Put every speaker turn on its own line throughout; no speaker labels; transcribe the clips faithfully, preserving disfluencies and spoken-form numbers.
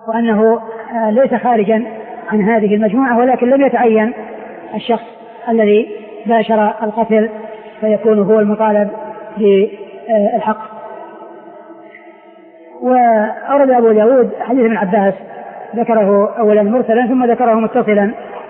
وأنه ليس خارجا عن هذه المجموعة، ولكن لم يتعين الشخص الذي باشر القتل فيكون هو المطالب بالحق. وأورد أبو داود حديث ابن عباس ذكره أولا مرسلا ثم ذكره متصلا،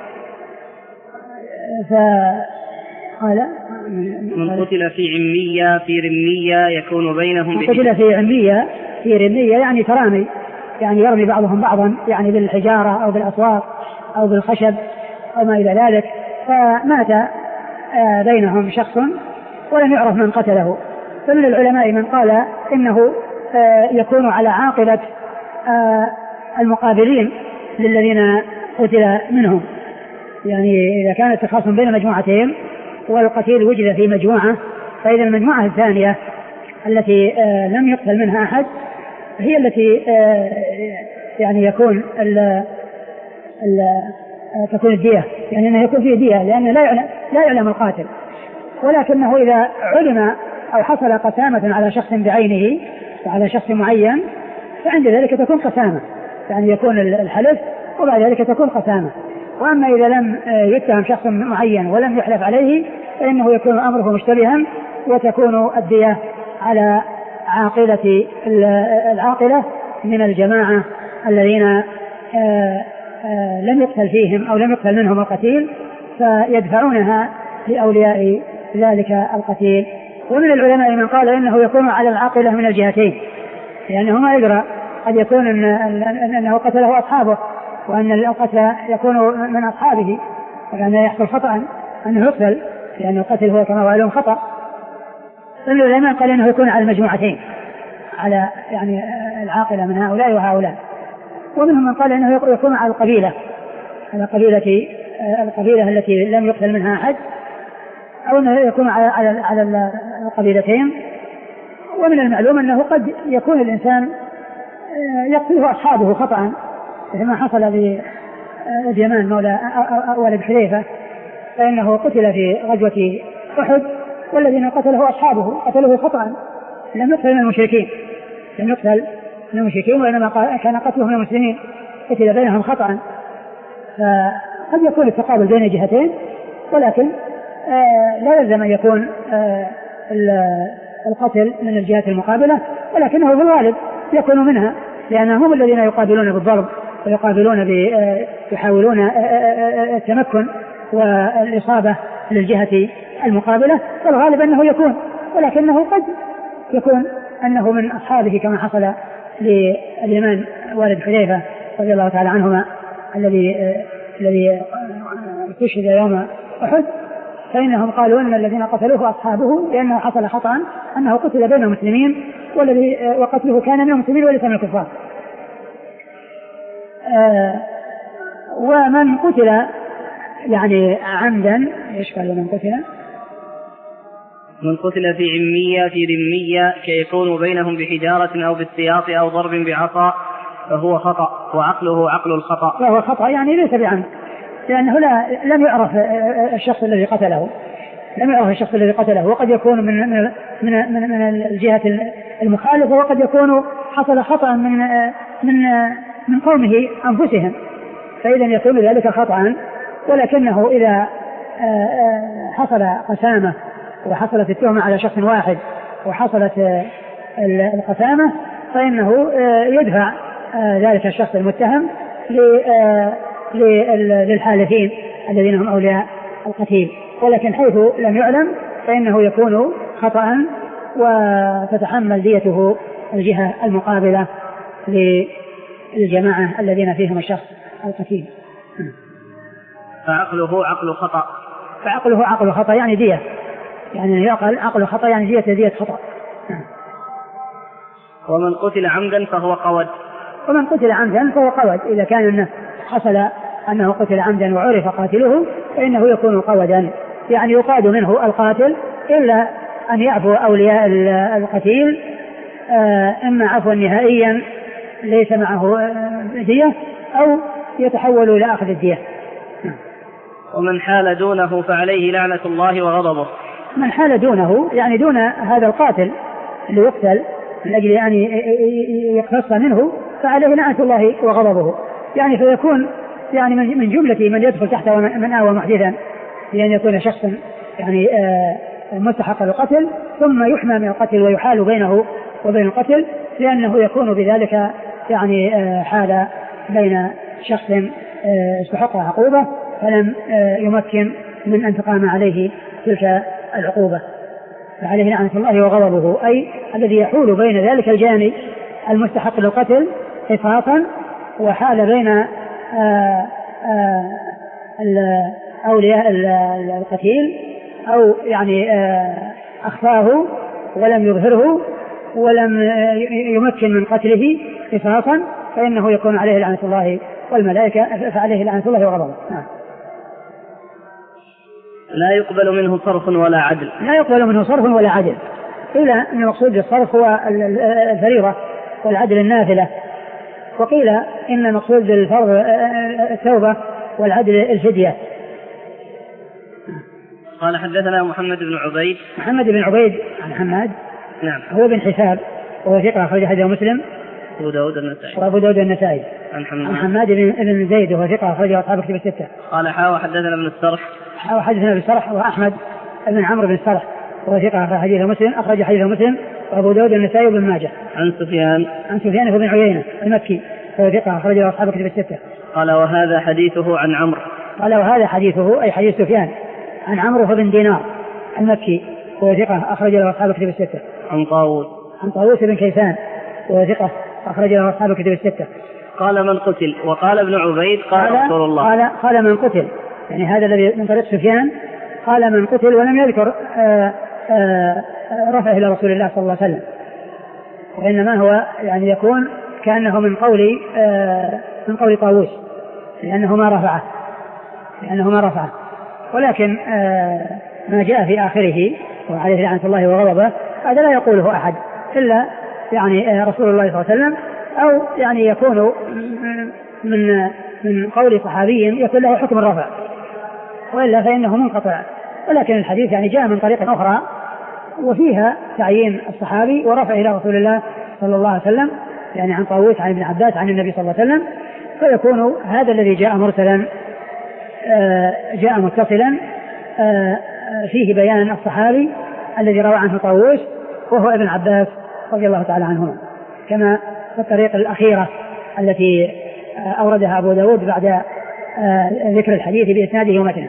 فقال
من قتل في عمية في رمية يكون بينهم
من قتل في عمية في رمية يعني ترامي، يعني يرمي بعضهم بعضا يعني بالحجارة أو بالأسواق أو بالخشب أو ما إلى ذلك، فمات بينهم شخص ولم يعرف من قتله. فمن العلماء من قال إنه يكون على عاقبة المقابلين للذين قتل منهم، يعني إذا كانت تخاصم بين مجموعتين والقتيل وجد في مجموعة، فإذا المجموعة الثانية التي لم يقتل منها أحد هي التي يعني يكون ال ال تكون الدية، يعني أنه يكون فيه دية، لأنه لا يعلم, لا يعلم القاتل، ولكنه إذا علم أو حصل قسامة على شخص بعينه وعلى شخص معين فعند ذلك تكون قسامة، يعني يكون الحلف وبعد ذلك تكون قسامة. وأما إذا لم يتهم شخص معين ولم يحلف عليه فإنه يكون أمره مشتبها وتكون الدية على عاقلة العاقلة من الجماعة الذين لم يقتل فيهم أو لم يقتل منهم القتيل فيدفعونها لأولياء ذلك القتيل. ومن العلماء من قال إنه يكون على العاقلة من الجهتين، لأنه ما يدرى قد يكون إن أنه قتله أصحابه وأن القتل يكون من أصحابه وأنه يحصل خطأ أنه يقتل، لأن القتل هو كما قالوا خطأ. فمن العلماء قال إنه يكون على المجموعتين، على يعني العاقلة من هؤلاء وهؤلاء. ومنهم من قال إنه يكون على القبيلة، على قبيلة القبيلة التي لم يقتل منها أحد، أو أنه يكون على على على القبيلتين. ومن المعلوم أنه قد يكون الإنسان يقتله أصحابه خطأ، كما حصل باليمان مولى ولد حذيفة، فإنه قتل في غزوة أحد والذين قتله أصحابه قتله خطأ، لم يقتل من المشركين لم يقتل من المشركين وإنما كان قتله من المسلمين، قتل بينهم خطأ. فقد يكون التقابل بين جهتين، ولكن آه لا يلزم أن يكون آه القتل من الجهات المقابلة، ولكنه في الغالب يكون منها، لأنهم هم الذين يقابلون بالضرب ويقابلون يحاولون التمكن والإصابة للجهة المقابلة، فالغالب أنه يكون، ولكنه قد يكون أنه من أصحابه كما حصل لليمان والد حذيفة رضي الله تعالى عنهما الذي الذي استشهد يوم أحد، فإنهم قالوا أن الذين قتلوه أصحابه لأنه حصل خطأ أنه قتل بين المسلمين والذي وقتله كان من المسلمين وليس من الكفار. آه ومن قتل يعني عمدا، ايش قال من قتل؟
من قتل في عمية في رمية كيكون بينهم بحجارة أو بالسياط أو ضرب بعصا فهو خطأ وعقله عقل الخطأ.
فهو خطأ يعني ليس بعمد، لأنه لا لم يعرف الشخص الذي قتله لم يعرف الشخص الذي قتله وقد يكون من من من, من, من الجهة المخالفة، وقد يكون حصل خطأ من من من قومه أنفسهم، فإذا يكون ذلك خطأ. ولكنه إذا حصل قسامة وحصلت التهمة على شخص واحد وحصلت القسامة فإنه يدفع ذلك الشخص المتهم للحالفين الذين هم أولياء القتيل، ولكن حيث لم يعلم فإنه يكون خطأ وتتحمل ديته الجهة المقابلة للجماعة الذين فيهم الشخص القتيل.
فعقله عقل خطأ
فعقله عقل خطأ يعني دية، يعني يعقل عقل خطأ يعني دية دية خطأ.
ومن قتل عمدا فهو قود
ومن قتل عمدا فهو قود إذا كان إنه حصل أنه قتل عمدا وعرف قاتله فإنه يكون قودا، يعني يقاد منه القاتل إلا أن يعفو أولياء القتيل إما عفوا نهائيا ليس معه دية أو يتحول إلى أخذ الدية.
ومن حال دونه فعليه لعنة الله وغضبه.
من حال دونه يعني دون هذا القاتل اللي يقتل من أجل أن يقتص منه فعليه لعنة الله وغضبه. يعني فيكون يعني من جملة من يدخل تحت من آوى محدثا بأن يكون شخصا يعني مستحق القتل ثم يحمى من القتل ويحال بينه وبين القتل، لأنه يكون بذلك يعني حال بين شخص استحق عقوبة فلم يمكن من أن تقام عليه تلك العقوبة. فعليه لعنة الله وغضبه، أي الذي يحول بين ذلك الجاني المستحق للقتل قصاصا وحال بين أولياء القتيل أو يعني أخفاه ولم يظهره ولم يمكن من قتله قصاصا، فإنه يكون عليه لعنة الله والملائكة، فعليه لعنة الله وغضبه.
لا يقبل منه صرف ولا عدل.
لا يقبل منه صرف ولا عدل. قيل أن المقصود بالصرف هو الفريضة والعدل النافلة، وقيل إن المقصود بالفرض التوبة والعدل الفدية.
قال حدثنا محمد بن عبيد.
محمد بن عبيد عن حماد
نعم
هو بن حساب وهو ثقة أخرج حديثه مسلم
أبو داود النسائي
وأبو داود النسائي.
عن حماد,
عن حماد بن زيد وهو ثقة أخرج أصحاب كتب الستة.
قال حاوى حدثنا ابن السرح.
حاوى حدثنا ابن السرح وأحمد بن عمرو بن السرح وهو ثقة أخرج حديثه مسلم أخرج حديثه مسلم وأبو داود النسائي وابن ماجه.
عن سفيان
عن سفيان بن عيينة المكي وهو ثقة أخرج أصحاب كتب الستة.
قال وهذا حديثه عن عمرو.
قال وهذا حديثه أي حديث سفيان عن عمرو بن دينار المكي وهو ثقة أخرج له أصحاب كتب الستة.
عن طاووس.
عن طاووس بن كيسان وهو ثقة أخرج له أصحاب كتب الستة.
قال من قتل. وقال ابن عبيد قال رسول الله.
قال قال من قتل، يعني هذا الذي من طريق سفيان قال من قتل ولم يذكر آآ آآ رفعه إلى رسول الله صلى الله عليه وسلم، وإنما هو يعني يكون كأنه من قول من قول طاووس لأنه ما رفعه لأنه ما رفعه ولكن ما جاء في آخره وعليه لعنة الله وغضبه هذا لا يقوله أحد إلا يعني رسول الله صلى الله عليه وسلم، أو يعني يكون من من قول صحابي يكون له حكم الرفع، وإلا فإنه منقطع. ولكن الحديث يعني جاء من طريق أخرى وفيها تعيين الصحابي ورفع إلى رسول الله صلى الله عليه وسلم، يعني عن طاووس عن ابن عباس عن النبي صلى الله عليه وسلم، فيكون هذا الذي جاء مرسلا جاء متصلا فيه بيان الصحابي الذي روى عنه طاووس وهو ابن عباس رضي الله تعالى عنهما، كما في الطريق الأخيرة التي أوردها أبو داود بعد ذكر الحديث بإسناده ومتنه.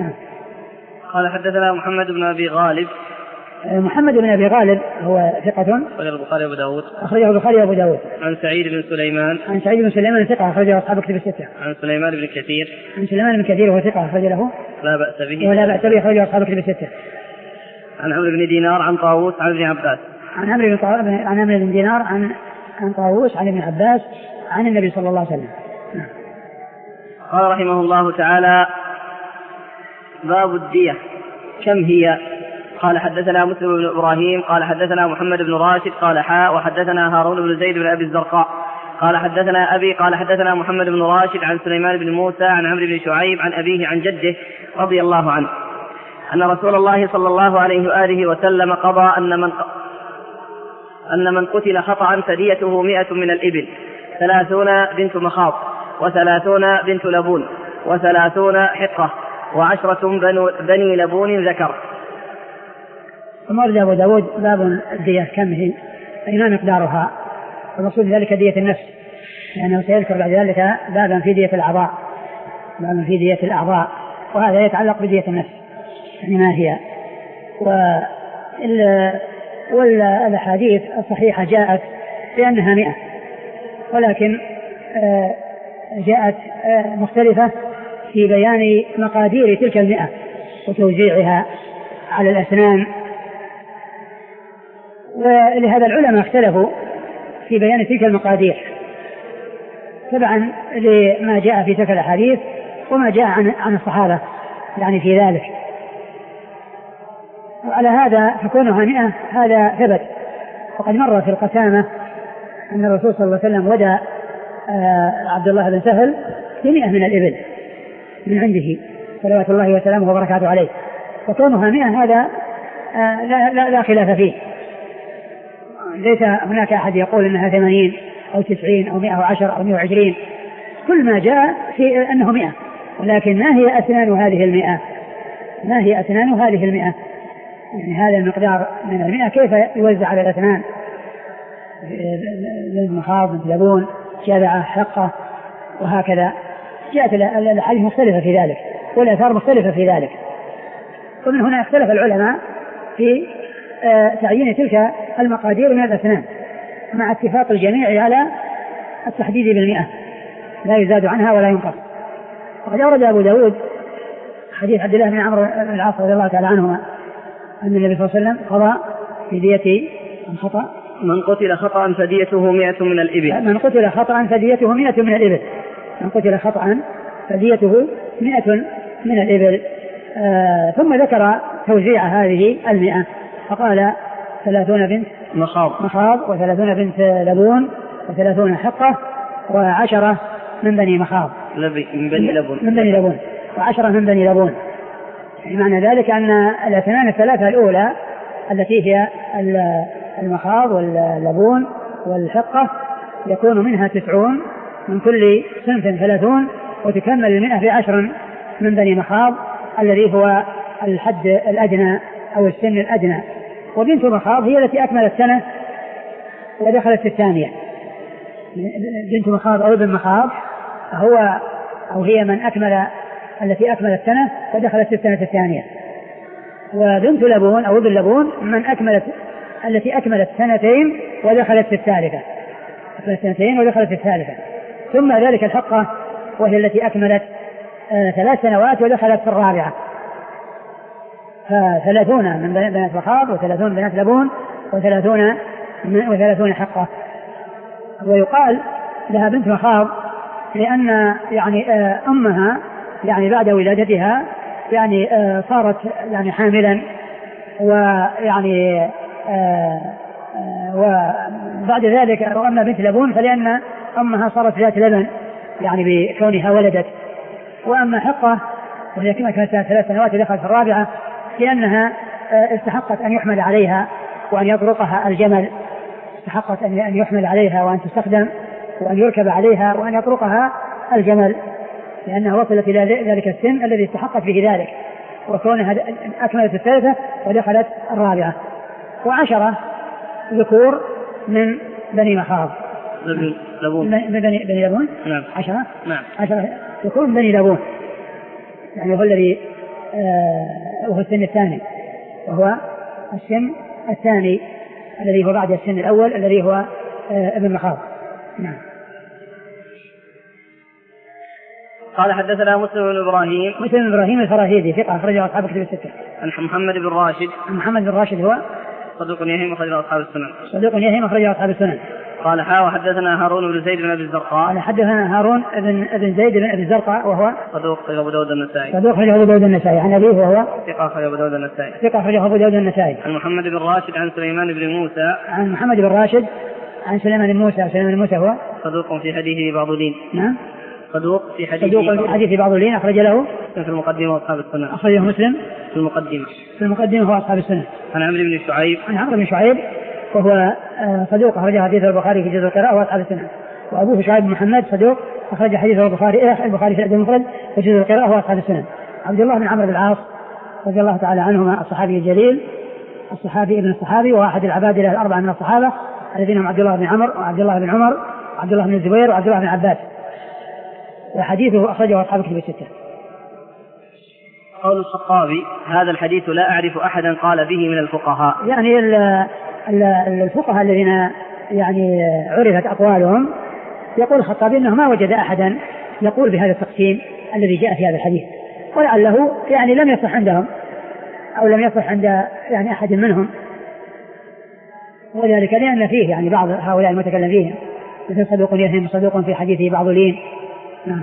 قال حدثنا محمد بن أبي غالب.
محمد بن أبي غالب هو ثقة
أخرجه البخاري وأبو داود.
أخرجه البخاري وأبو داود.
عن سعيد بن سليمان.
عن سعيد بن سليمان ثقة أخرجه أصحاب كتب الستة.
عن سليمان بن كثير.
عن سليمان بن كثير وهو ثقة أخرج له
لا بأس به
ولا بأس به أخرجه أصحاب كتب الستة.
عن عمرو بن دينار عن طاووس عن ابن عباس.
عن عمرو بن عن عمرو بن دينار عن عن طاووس عن ابن عباس عن النبي صلى الله عليه وسلم.
قال رحمه الله تعالى: باب الدية كم هي؟ قال حدثنا مسلم بن إبراهيم قال حدثنا محمد بن راشد قال حاء وحدثنا هارون بن زيد بن أبي الزرقاء قال حدثنا أبي قال حدثنا محمد بن راشد عن سليمان بن موسى عن عمرو بن شعيب عن أبيه عن جده رضي الله عنه أن رسول الله صلى الله عليه وآله وسلم قضى أن من أن من قتل خطأ فديته مئة من الإبل، ثلاثون بنت مخاض، وثلاثون بنت لبون، وثلاثون حقة، وعشرة بني لبون ذكر.
ثم ورد أبو داود باب الدية كم هي أي ما مقدارها، المقصود ذلك دية النفس، لأنه سيذكر بعد ذلك بابا في دية الأعضاء بابا في دية الأعضاء وهذا يتعلق بدية النفس يعني ما هي. والأحاديث الصحيحة جاءت بأنها مئة، ولكن جاءت مختلفة في بيان مقادير تلك المئة وتوزيعها على الأسنان، ولهذا العلماء اختلفوا في بيان تلك المقادير تبعا لما جاء في تلك الأحاديث وما جاء عن عن الصحابة يعني في ذلك. وعلى هذا فكونها مئة هذا ثبت، وقد مر في القسامة أن الرسول صلى الله عليه وسلم ودى عبد الله بن سهل بمئة من الإبل من عنده صلوات الله وسلامه وبركاته عليه، وكونها مئة هذا لا, لا, لا خلاف فيه، ليس هناك أحد يقول إنها ثمانين أو تسعين أو مئة وعشر أو مئة وعشرين، كل ما جاء في أنه مئة، ولكن ما هي أسنان هذه المئة؟ ما هي أسنان هذه المئة؟ يعني هذا المقدار من المئة كيف يوزع على الأسنان؟ المخاض، لبون، جذعة، حقة، وهكذا. جاءت الأحاديث مختلفة في ذلك والآثار مختلفة في ذلك. ومن هنا اختلف العلماء في تعيين تلك المقادير من الأسنان، مع اتفاق الجميع على التحديد بالمئة، لا يزاد عنها ولا ينقص. وقد أورد أبو داود حديث عبد الله بن عمرو بن العاص رضي الله تعالى عنهما أن النبي صلى الله عليه وسلم قضى في دية الخطأ:
من قتل خطأ فديته مئة من الإبل.
من قتل خطأ فديته مئة من الإبل. من قتل خطأ فديته مئة من الإبل. آه ثم ذكر توزيع هذه المئة فقال: ثلاثون بنت
مخاض
مخاض وثلاثون بنت لبون وثلاثون حقة وعشرة من بني مخاض
من بني لبون
من بني لبون وعشرة من بني لبون. يعني معنى ذلك أن الأسنان الثلاثة الأولى التي هي المخاض واللبون والحقة يكون منها تسعون، من كل صنف ثلاثون، وتكمل المئة بعشر من بني مخاض الذي هو الحد الأدنى أو السن الأدنى. وبنت مخاض هي التي أكملت سنة ودخلت في الثانية. بنت مخاض أو ابن مخاض هو أو هي من أكمل التي أكملت سنة ودخلت في السنة الثانية. وبنت لبون أو ابن لبون من أكملت التي أكملت سنتين ودخلت في الثالثة أكملت سنتين ودخلت في الثالثة. ثم ذلك الحقة وهي التي أكملت آه ثلاث سنوات ودخلت في الرابعة. فثلاثون من بنات مخاض وثلاثون بنات لبون وثلاثون وثلاثون حقة. ويقال لها بنت مخاض لأن يعني آه أمها يعني بعد ولادتها يعني آه صارت يعني حاملا، ويعني آه آه وبعد ذلك. وأما بنت لبون فلأن أمها صارت ذات لبن يعني بكونها ولدت. وأما حقة وهي كما كانت ثلاث سنوات ودخلت في الرابعة لأنها آه استحقت أن يحمل عليها وأن يطرقها الجمل، استحقت أن يحمل عليها وأن تستخدم وأن يركب عليها وأن يطرقها الجمل، لأنها وصلت إلى ذلك السن الذي استحقت به ذلك، وكونها أكملت الثالثة ودخلت الرابعة. وعشرة ذكور من بني مخاض
لبون
من بني, بني لبون
نعم.
عشرة
نعم.
عشرة ذكور من بني لبون، يعني هو الذي آه وهو السن الثاني، وهو السن الثاني الذي هو بعد السن الأول الذي هو آه ابن مخاض. نعم.
قال: حدثنا مسلم بن إبراهيم
مسلم بن إبراهيم الفراهيدي ثقة أخرجه أصحاب الكتب الستة.
عن محمد بن راشد
محمد بن راشد هو
صدوق يهم أخرجه أصحاب السنن.
صدوق يهم أخرجه أصحاب السنن.
قال: حا وحدثنا هارون بن زيد بن أبي الزرقاء.
قال: حدثنا هارون بن ابن زيد بن أبي الزرقاء وهو
صدوق أخرجه أبو داود النسائي.
صدوق أخرجه أبو داود النسائي. عن أبيه وهو
ثقة أخرجه أبو داود النسائي.
ثقة أخرجه أبو داود النسائي.
عن محمد بن راشد عن سليمان بن موسى.
عن محمد بن راشد عن سليمان بن موسى. سليمان بن موسى هو
صدوق في حديثه بعض لين.
نعم.
صدوق في حديثه
صدوق في حديث بعض لين أخرج له
في المقدمة وأصحاب السنن.
أخرجه مسلم
في المقدمة
في المقدمة هو أصحاب السنن.
عن عمرو بن شعيب
عن عمرو بن شعيب وهو صدوق أخرج حديث البخاري في جزء القراءة وأصحاب السنن. وأبوه شعيب بن محمد صدوق أخرج حديث البخاري البخاري في الأدب المفرد في جزء القراءة وأصحاب السنن. عبد الله بن عمرو بن العاص رضي الله تعالى عنهما الصحابي الجليل الصحابي ابن الصحابي وأحد العبادلة الأربعة من الصحابة الذين هم عبد الله بن عمرو وعبد الله بن عمر وعبد الله بن الزبير وعبد الله بن عباس، وحديثه أخرجه أصحاب الكتب الستة.
قول الخطابي: هذا الحديث لا أعرف أحدا قال به من الفقهاء.
يعني الفقهاء الذين يعني عرفت أقوالهم يقول الخطابي أنه ما وجد أحدا يقول بهذا التقسيم الذي جاء في هذا الحديث، ولعله يعني لم يصح عندهم أو لم يصح عند يعني أحد منهم، وذلك لأن فيه يعني بعض هؤلاء المتكلم فيه مثل صدوق يهم صدوق في حديثه بعض لين. نعم.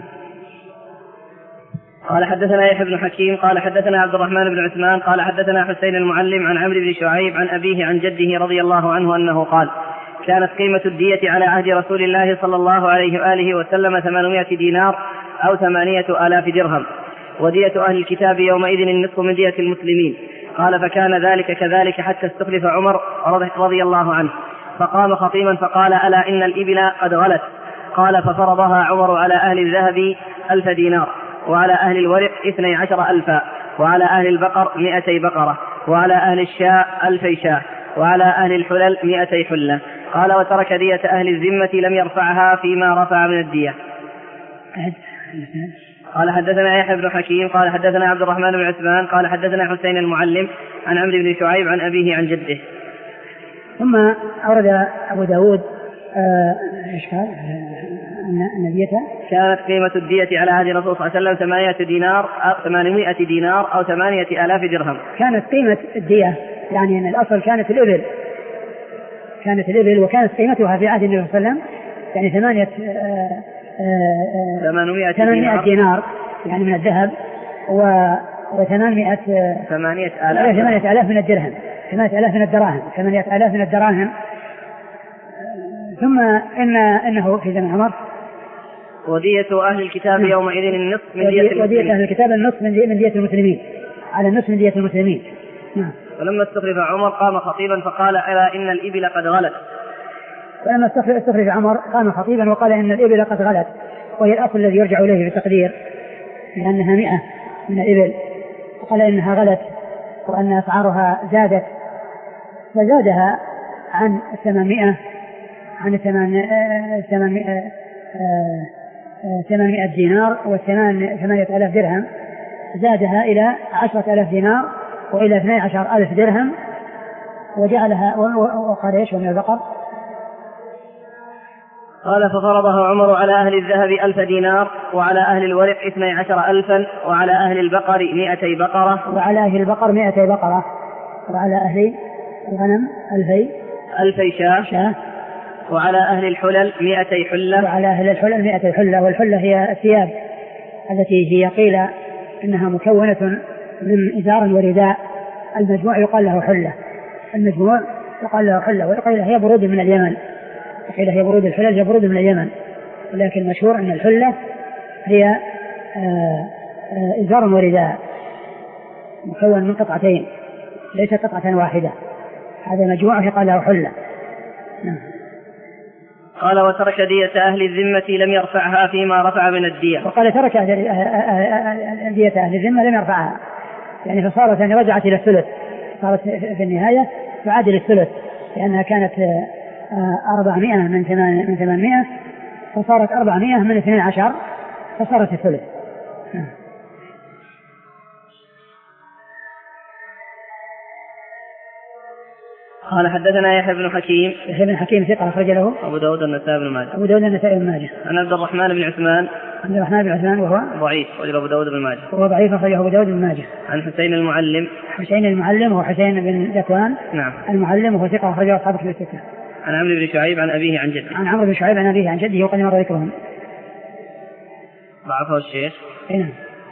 قال: حدثنا يحيى بن حكيم قال حدثنا عبد الرحمن بن عثمان قال حدثنا حسين المعلم عن عمرو بن شعيب عن أبيه عن جده رضي الله عنه أنه قال: كانت قيمة الدية على عهد رسول الله صلى الله عليه وآله وسلم ثمانمائة دينار أو ثمانية آلاف درهم، ودية أهل الكتاب يومئذ النصف من دية المسلمين. قال: فكان ذلك كذلك حتى استخلف عمر رضي الله عنه، فقام خطيبا فقال: ألا إن الإبل قد غلت. قال: ففرضها عمر على أهل الذهب ألف دينار، وعلى أهل الورق اثني عشر ألفا، وعلى أهل البقر مئتي بقرة، وعلى أهل الشاء ألفي شاة، وعلى أهل الحلل مئتي حلة. قال: وترك دية أهل الذمة لم يرفعها فيما رفع من الدية. قال: حدثنا يحيى بن حكيم قال حدثنا عبد الرحمن بن عثمان قال حدثنا حسين المعلم عن عمرو بن شعيب عن أبيه عن جده.
ثم أورد أبو داود إيش قال؟ أن الدية
كانت قيمة الدية على عهد الرسول صلى الله عليه وسلم ثمانية دينار أو ثمانمائة دينار أو ثمانية آلاف درهم.
كانت قيمة الدية يعني أن الأصل كانت الإبل كانت الإبل وكانت قيمتها في عهد النبي صلى الله عليه وسلم يعني ثمانية ثمانمائة دينار يعني من الذهب وثمانمائة
ثمانية آلاف
ثمانية آلاف من الدرهم ثمانية آلاف من الدراهم ثمانية آلاف من الدراهم. ثم إن إنه في زمن عمر
ودية أهل الكتاب يومئذ النصف من دية المسلمين.
ودية أهل الكتاب النصف من دية المسلمين على النصف من دية المسلمين. نعم.
ولما استخلف عمر قام خطيبا فقال: ألا إن الإبل قد غلت.
ولما استخلف عمر قام خطيبا وقال: إن الإبل قد غلت، وهي الأصل الذي يرجع إليه في التقدير لأنها مئة من الإبل، وقال إنها غلت وأن أسعارها زادت، فزادها عن ثمانمائة عن ثمانمائة دينار وثمانية آلاف درهم، زادها إلى عشرة آلاف دينار وإلى اثني عشر ألف درهم، وجعلها وقال إيش من البقر.
قال: ففرضها عمر على أهل الذهب ألف دينار، وعلى أهل الورق اثني عشر ألفا، وعلى أهل البقر مئتي بقرة،
وعلى أهل البقر مئتي بقرة، وعلى أهل الغنم ألفي
ألفي شاة, شاة وعلى أهل الحلل مئتي حلة،
وعلى أهل الحلل مئتي حلة. والحلة هي الثياب التي هي قيل إنها مكونة من إزار ورداء، المجموع يقال له حلة، المجموع يقال له حلة، وقيل هي برود من اليمن، وقيل هي برود الحلل هي برود من اليمن، ولكن المشهور أن الحلة هي إزار ورداء مكون من قطعتين ليس قطعة واحدة، هذا مجموع يقال له حلة. نعم.
قال: وترك دية أهل الذمة لم يرفعها فيما رفع من الدية.
وقال: ترك دية أهل الذمة لم يرفعها، يعني فصارت يعني رجعت إلى الثلث، صارت في النهاية تعادل الثلث، لأنها كانت أربعمائة من ثمانمائة فصارت أربعمائة من اثنين عشر فصارت الثلث.
قال: حدثنا يحيى بن حكيم
يحيى بن حكيم ثقة أخرج له
أبو داود النسائي بن ماجه
أبو داود النسائي بن ماجه
عن عبد الرحمن بن عثمان
عبد الرحمن بن عثمان وهو
ضعيف أخرج أبو داود بن ماجه
وهو ضعيف أخرج أبو داود بن ماجه
عن حسين المعلم
حسين المعلم وهو حسين بن ذكوان
نعم
المعلم وهو ثقة أخرج أصحاب الكتب الستة
عن عمرو بن شعيب عن أبيه عن جده
عن عمرو بن شعيب عن أبيه عن جده وقد مر ذكرهم.
ضعفه الشيخ.
نعم.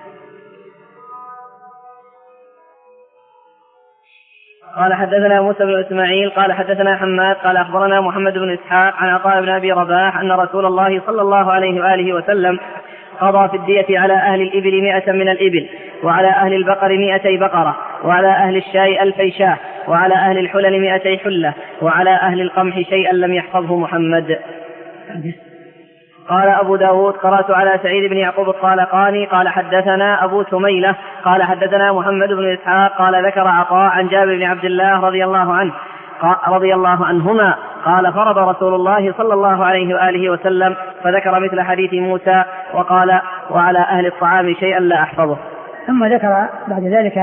قال: حدثنا موسى بن إسماعيل قال حدثنا حماد قال أخبرنا محمد بن إسحاق عن عطاء بن أبي رباح أن رسول الله صلى الله عليه وآله وسلم قضى في الدية على أهل الإبل مئة من الإبل، وعلى أهل البقر مئتي بقرة، وعلى أهل الشاء ألفي شاة، وعلى أهل الحلل مئتي حلة، وعلى أهل القمح شيئا لم يحفظه محمد. قال أبو داود: قرأت على سعيد بن يعقوب الطالقاني قال حدثنا أبو سميلة قال حدثنا محمد بن إسحاق قال ذكر عطاء عن جابر بن عبد الله رضي الله عنه رضي الله عنهما قال: فرض رسول الله صلى الله عليه وآله وسلم، فذكر مثل حديث موسى وقال: وعلى أهل الطعام شيئا لا أحفظه.
ثم ذكر بعد ذلك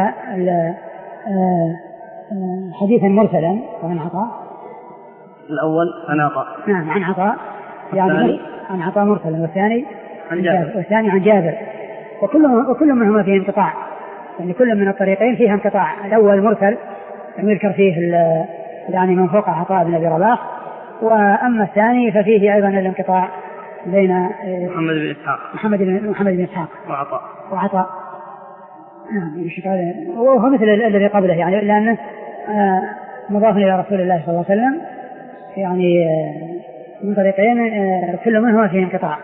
حديثا مرسلا عن عطاء.
الأول عن عطاء
نعم عن عطاء يعني عن عطاء مرسلا، والثاني
عن جابر
والثاني عن جابر، وكل وكل منهما فيه انقطاع، يعني كل من الطريقين فيها انقطاع. الأول مرسل يذكر فيه يعني من فوق عطاء بن أبي رباح، وأما الثاني ففيه أيضا الانقطاع بين
محمد بن إسحاق
محمد بن محمد بن إسحاق
وعطاء
وعطاء نعم وهو مثل الذي قبله، يعني لأنه مضاف إلى رسول الله صلى الله عليه وسلم، يعني من طريقين كل منهما فيه انقطاع.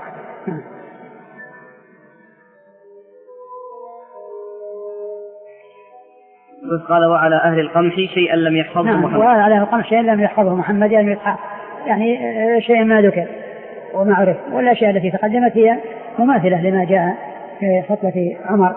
قال وعلى أهل القمح شيئا لم يحفظه
نعم
محمد.
وعلى أهل القمح شيئا لم يحفظه محمد يعني يتحق يعني شيء ما ذكر وما عرف، والأشياء التي تقدمت هي مماثلة لما جاء في خطبة عمر.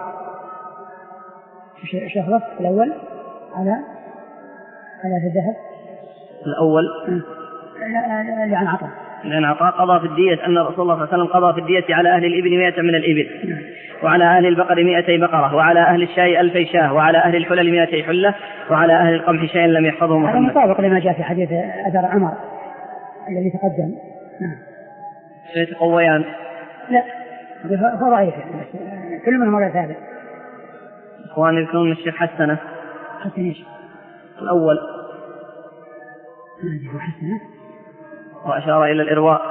شهرة الأول على على الذهب
الأول
لعن عطاء
لأن عطاء قضى في الدية أن رسول الله صلى الله عليه وسلم قضى في الدية على أهل الإبل مئة من الإبل، وعلى أهل البقر مئتي بقرة، وعلى أهل الشاي ألفي شاه، وعلى أهل الحلل مئتي حلة، وعلى أهل القمح شيئا لم يحفظه محمد.
هذا مطابق لما جاء في حديث أثر عمر الذي تقدم. نعم.
يتقويان؟
لا هو ضعيف كل من مرة ثابت.
إخواني يذكرون الشيخ حسنه.
حسن إيش؟
الأول.
ما حسنه.
وأشار إلى الإرواء.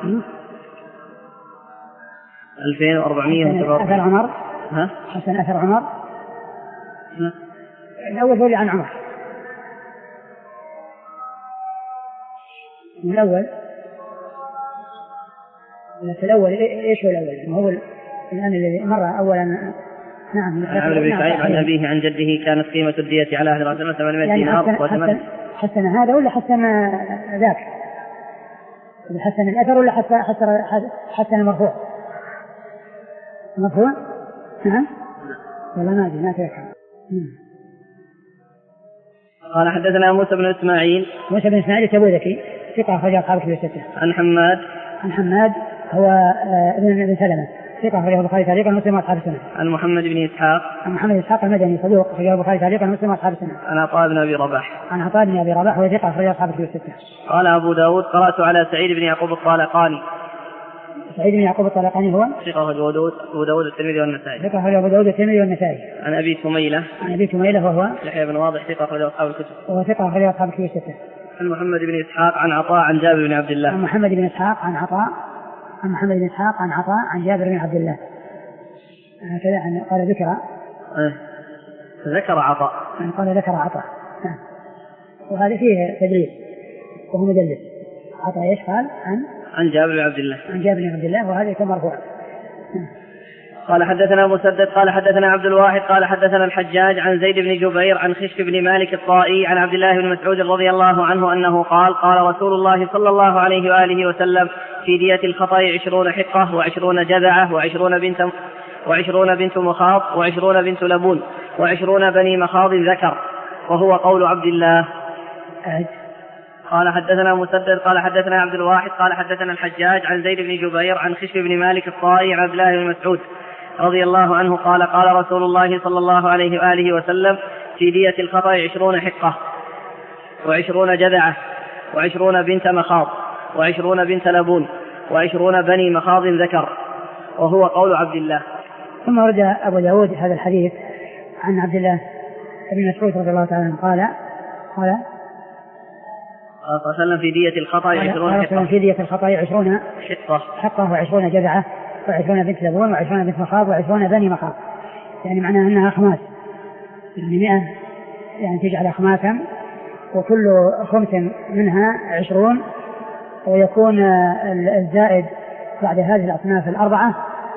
ألفين وأربعمائة وسبعة.
أثر عمر.
ها؟
حسن أثر عمر.
ها؟
الأول هو اللي عن عمر. الأول. في الأول إيش هو الأول؟ هو الآن الذي مر أولا. نعم.
عمرو بن شعيب عن أبيه عن جده كانت قيمة الدية على أهل رسول ثمانمائة دينار وثمانية.
حسن هذا ولا حسن ذاك؟ حسن الأثر ولا حسن حسن حسن المرفوع؟ مرفوع؟ نعم. ولا ما أدري ما تذكر.
قال حدثنا موسى بن إسماعيل.
موسى بن إسماعيل التبوذكي ثقة أخرجه أصحاب الكتب الستة.
عن حماد.
عن حماد هو ابن ابن سلمة ثقة أخرجه البخاري تعليقا ومسلم وأصحاب السنة.
عن محمد بن إسحاق.
عن محمد بن إسحاق المدني صدوق أخرجه البخاري تعليقا ومسلم وأصحاب السنة.
عن عطاء بن أبي رباح.
عن عطاء بن أبي رباح وهو ثقة أخرجه أصحاب الكتب الستة.
قال أبو داود قرأت على سعيد بن يعقوب الطالقاني.
سعيد بن يعقوب الطالقاني هو
ثقة أخرجه أبو داود الترمذي والنسائي.
ثقة أخرجه أبو داود الترمذي والنسائي.
عن أبي ثميلة.
عن أبي ثميلة وهو
يحيى بن واضح ثقة أخرجه أصحاب الكتب.
وهو ثقة أخرجه أصحاب الكتب الستة.
عن محمد بن إسحاق عن عطاء عن جابر بن عبد الله.
عن محمد بن إسحاق عن عطاء عن محمد بن إسحاق عن عطاء عن جابر بن عبد الله. هكذا عن قال ذكر.
أه. ذكر عطاء.
عن قال ذكر عطاء. وهذا فيه تدليس وهو مدلس. عطاء ايش قال؟ عن
عن جابر بن عبد الله.
عن جابر بن عبد الله وهذا يكون مرفوع.
قال حدثنا مسدد قال حدثنا عبد الواحد قال حدثنا الحجاج عن زيد بن جبير عن خشف بن مالك الطائي عن عبد الله بن مسعود رضي الله عنه أنه قال قال رسول الله صلى الله عليه وآله وسلم في دية الخطأ عشرون حقة وعشرون جذعة وعشرون بنت وعشرون بنت مخاض وعشرون بنت لبون وعشرون بني مخاض ذكر، وهو قول عبد الله. قال حدثنا مسدد قال حدثنا عبد الواحد قال حدثنا الحجاج عن زيد بن جبير عن خشف بن مالك الطائي عن عبد الله بن مسعود رضي الله عنه قال قال رسول الله صلى الله عليه وآله وسلم في دية الخطأ عشرون حقة وعشرون جذعة وعشرون بنت مخاض وعشرون بنت لبون وعشرون بني مخاض ذكر، وهو قول عبد الله.
ثم ورد أبو داود هذا الحديث عن عبد الله بن مسعود رضي الله تعالى عنه قال قال
صلى الله عليه وسلم في دية الخطأ عشرون حقة
في دية الخطأ عشرون
حقة
حقة وعشرون جذعة وعشرون بنت لبون وعشرون بنت مخاض وعشرون بني مخاض، يعني معناها أنها أخماس، يعني مئة يعني تجعل أخماسا وكل خمس منها عشرون، ويكون الزائد بعد هذه الأصناف الأربعة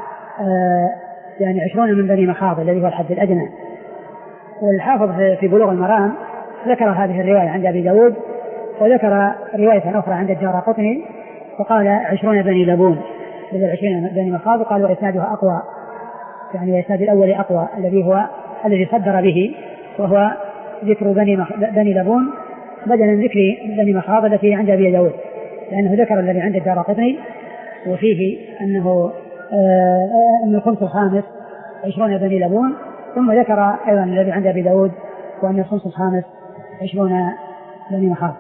يعني عشرون من بني مخاض الذي هو الحد الأدنى. والحافظ في بلوغ المرام ذكر هذه الرواية عند أبي داود وذكر رواية أخرى عند الدارقطني وقال عشرون بني لبون بدل عشرين بني مخاض، وقال وإسنادها أقوى، يعني الإسناد الأول أقوى الذي هو الذي صدر به، وهو ذكر بني, مخ... بني لبون بدلا من ذكر بني مخاض التي عند أبي داود، لأنه ذكر الذي عند الدارقطني وفيه أنه آه أن الخمس الخامس عشرون بني لبون، ثم ذكر أيضا الذي عند أبي داود وأن الخمس الخامس عشرون بني مخاض.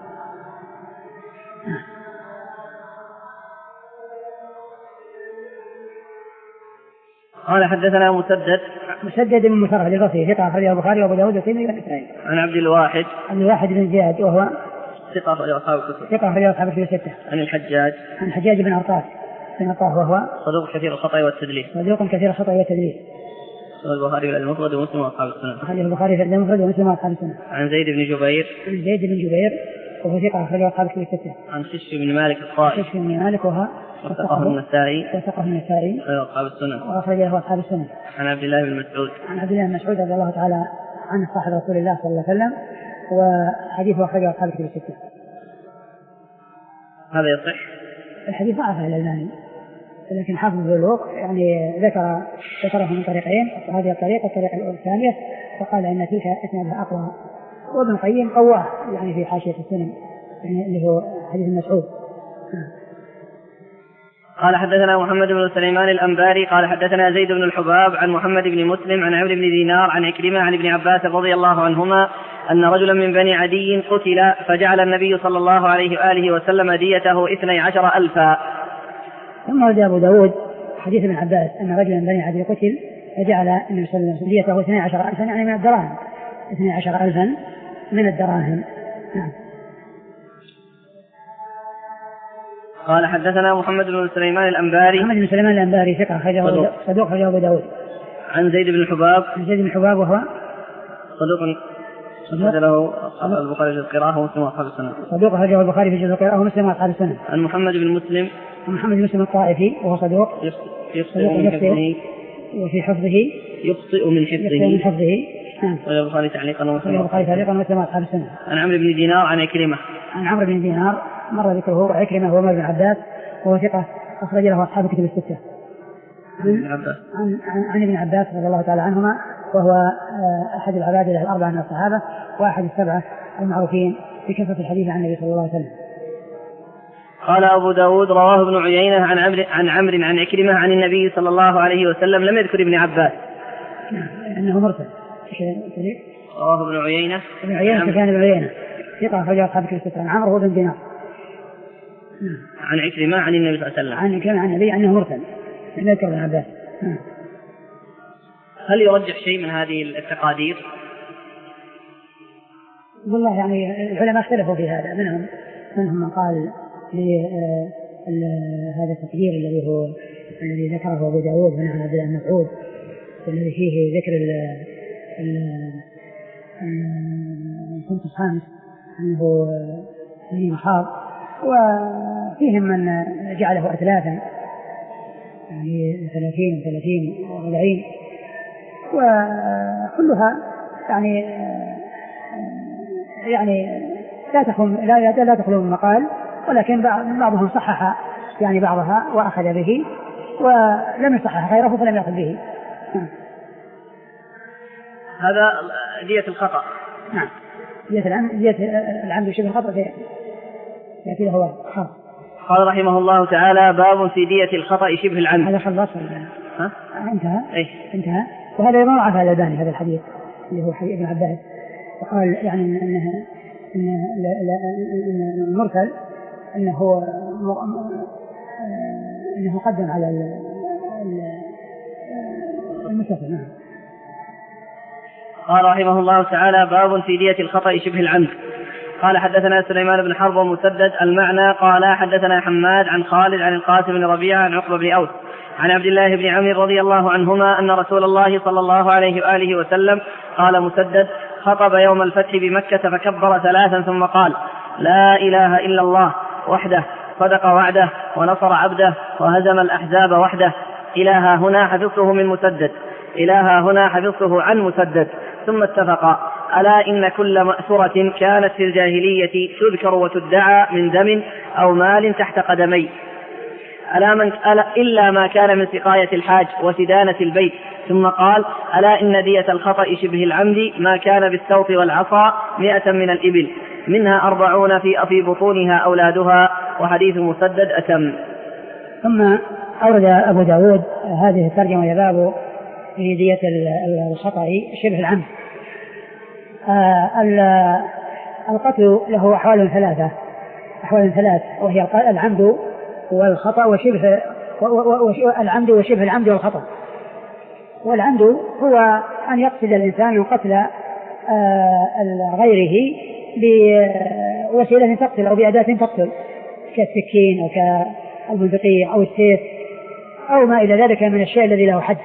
قال حدثنا مسدد
مسدد بن مسرهد البصري ثقة أخرجه البخاري وأبو داود والترمذي والنسائي.
عن عبد الواحد
عن الواحد بن زياد وهو
ثقة أخرجه أصحاب الكتب.
ثقة أخرجه أصحاب الكتب الستة.
عن الحجاج
عن الحجاج بن عرطاس بن عطاء وهو
صدوق كثير الخطأ والتدليس.
صدوق كثير الخطأ والتدليس.
البخاري المفرد ومسلم وأصحاب السنة.
أخرجه البخاري في المفرد ومسلم وأصحاب السنة.
عن زيد بن جبير
عن زيد بن جبير وهو ثقة أخرجه أصحاب الكتب الستة.
عن خشف بن مالك الطائي
خشف بن مالك وهو
وثقه النسائي
وثقه النسائي
وأصحاب السنة
وأخرجه أصحاب السنة.
عن عبد الله بن مسعود
عن عبد الله بن مسعود رضي الله تعالى عن صاحب رسول الله صلى الله عليه وسلم، وحديثه أخرجه أصحاب الكتب الستة.
هذا يصح؟
الحديث ضعف الألباني، لكن حافظ البلوغ يعني ذكر ذكره من طريقين، هذه الطريقة الطريقة الثانية، فقال إن تلك إسنادها أقوى. وابن القيم قواه يعني في حاشية السنن يعني اللي هو حديث المسعود.
قال حدثنا محمد بن سليمان الأنباري قال حدثنا زيد بن الحباب عن محمد بن مسلم عن عمرو بن دينار عن عكرمة عن ابن عباس رضي الله عنهما أن رجلا من بني عدي قتل فجعل النبي صلى الله عليه وآله وسلم ديته اثني عشر ألفا.
ثم ورد أبو داود حديث ابن عباس أن رجلا من بني عدي قتل فجعل النبي صلى الله عليه وسلم ديته اثني عشر ألفا يعني من الدراهم، اثني عشر ألفا من الدراهم. نعم.
قال حدثنا محمد بن سليمان الأنباري.
محمد بن سليمان الأنباري ثقة خرجه صدوق خرجه أبو داود.
عن زيد بن الحباب.
عن زيد بن الحباب وهو
صدوق خرج له البخاري في القراءة ومسلم وأصحاب السنة.
صدوق خرجه البخاري في القراءة ومسلم وأصحاب السنة.
عن محمد بن مسلم.
عن محمد بن مسلم الطائفي وهو صدوق
يخطئ من حفظه
وفي حفظه
يخطئ من حفظه
يخطئ من حفظه. نعم.
البخاري تعليقا ومسلم
وأصحاب السنة.
عن عمرو بن دينار عن عكرمة.
عن عمرو بن دينار مر ذكره. عكرمة هو ابن عباس وهو ثقة أخرج له أصحاب الكتب الستة. عن, عن, عن ابن عباس رضي الله تعالى عنهما وهو أحد العباد الأربعة من الصحابة وأحد السبعة المعروفين بكثرة الحديث عن النبي صلى الله عليه وسلم.
قال أبو داود رواه ابن عيينة عن عمرو عن عمرو عن عكرمة عن النبي صلى الله عليه وسلم لم يذكر ابن عباس
أنه مرسل.
رواه ابن عيينة.
ابن عيينة كان ابن عيينة ثقة أخرج أصحاب الكتب الستة. عن عمرو بن دينار
عن عكرمة عن النبي صلى الله عليه وسلم.
عن عكرمة عن النبي أنه مرسل لم يذكر ابن عباس.
هل يرجح شيء من هذه التقادير؟
والله يعني العلماء اختلفوا في هذا، منهم منهم من قال هذا التقدير الذي هو الذي ذكره أبو داود ونحن عبد الله بن مسعود الذي فيه ذكر الخمس الخامس أنه فيه مخاض، وفيهم من جعله أثلاثا يعني ثلاثين وثلاثين وأربعين، وكلها يعني يعني لا تخلو لا لا تخلو من مقال، ولكن بعضهم صحح يعني بعضها وأخذ به، ولم يصحح غيره فلم يأخذ به.
هذا دية الخطأ.
نعم. دية العمد دية العمد شبه الخطأ يأتي له هو خطأ.
قال رحمه الله تعالى باب في دية الخطأ شبه العمد.
هذا خلص
ها؟
انتهى.
إيه؟
انتهى. وهذا يضاعف على الألباني هذا الحديث اللي هو حديث ابن عباس، وقال يعني إنه إن المرسل إنه هو إنه قدم على المسافر.
قال رحمه الله تعالى باب في دية الخطأ شبه العمد. قال حدثنا سليمان بن حرب ومسدد المعنى قال حدثنا حماد عن خالد عن القاسم بن ربيعة عن عقبة بن أوس عن عبد الله بن عمرو رضي الله عنهما أن رسول الله صلى الله عليه وآله وسلم قال مسدد خطب يوم الفتح بمكة فكبر ثلاثا ثم قال لا إله إلا الله وحده صدق وعده ونصر عبده وهزم الأحزاب وحده. إلها هنا حفظته من مسدد إلها هنا حفظته عن مسدد. ثم اتفقا ألا إن كل مأثرة كانت في الجاهلية تذكر وتدعى من دم أو مال تحت قدمي ألا من ألا إلا ما كان من سقاية الحاج وسدانة البيت. ثم قال ألا إن دية الخطأ شبه العمد ما كان بالسوط والعصا مئة من الإبل منها أربعون في في بطونها أولادها. وحديث مسدد أتم.
ثم أورد أبو داود هذه الترجمة يباب في دية الخطأ شبه العمد. آه القتل له أحوال ثلاثة أحوال ثلاث وهي العمد والخطأ وشبه العمد وشبه العمد والخطأ. والعمد هو أن يقصد الإنسان قتل آه غيره بوسيلة تقتل أو بأداة تقتل كالسكين أو كالبندقية أو السيف أو ما إلى ذلك من الشيء الذي له حد.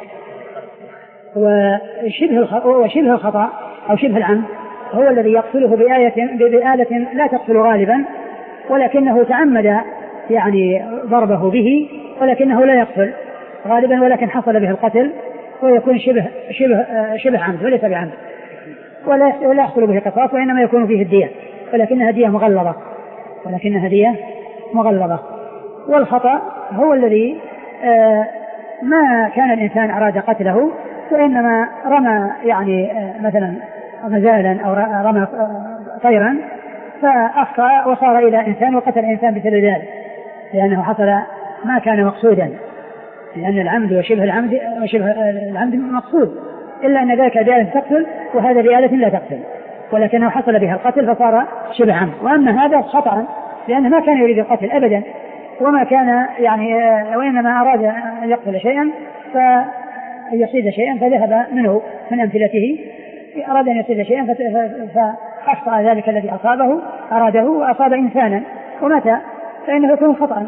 وشبه الخطأ أو شبه العمد هو الذي يقتله بآية بآلة لا تقتل غالبا ولكنه تعمد يعني ضربه به ولكنه لا يقتل غالبا ولكن حصل به القتل ويكون شبه شبه شبه عمد وليس بعمد. ولا يحصل به قصاص، وإنما يكون فيه الدية، ولكنها دية مغلظة ولكنها دية مغلظة. والخطأ هو الذي آه ما كان الإنسان أراد قتله، وإنما رمى يعني آه مثلا غزالا أو رمى آه طيرا فأخطأ وصار إلى إنسان وقتل الإنسان بسبب ذلك، لأنه حصل ما كان مقصودا، لأن العمد وشبه العمد وشبه العمد مقصود، إلا أن ذلك بآلة تقتل وهذا بآلة لا تقتل، ولكنه حصل بها القتل فصار شبه عمد. وأما هذا خطأ لأنه ما كان يريد القتل أبدا، وما كان يعني وإنما أراد أن يقتل شيئا فيصيد شيئا فذهب منه من أمثلته، أراد أن يصيد شيئا فأخطأ ذلك الذي أصابه أراده وأصاب إنسانا ومات، فإنه يكون خطأ.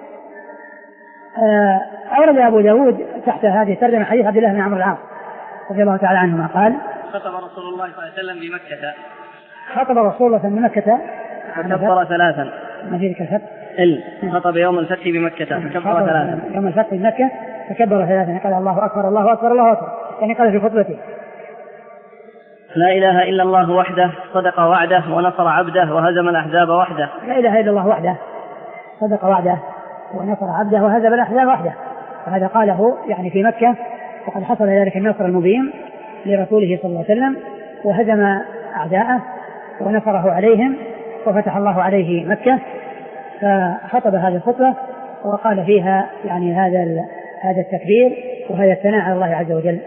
أورد أبو داود تحت هذه الترجمة حديث عبد الله بن عمرو العاص رضي الله تعالى عنهما قال:
خطب رسول الله صلى الله عليه وسلم بمكة
خطب رسول الله بمكة
فكبر ثلاثا.
ما في ذكر الفتح.
خطب يوم الفتح بمكة فكبر ثلاثا.
يوم الفتح بمكة فكبر ثلاثا، قال الله أكبر الله أكبر الله أكبر، يعني قال في خطبته:
لا إله إلا الله وحده صدق وعده ونصر عبده وهزم الأحزاب وحده.
لا إله إلا الله وحده صدق وعده ونصر عبده وهزم الأحزاب وحده. وهذا قاله يعني في مكة، وقد حصل ذلك النصر المبين لرسوله صلى الله عليه وسلم، وهزم أعداءه ونصره عليهم وفتح الله عليه مكة. فخطب هذه الخطبة وقال فيها يعني هذا هذا التكبير وهذا الثناء على الله عز وجل.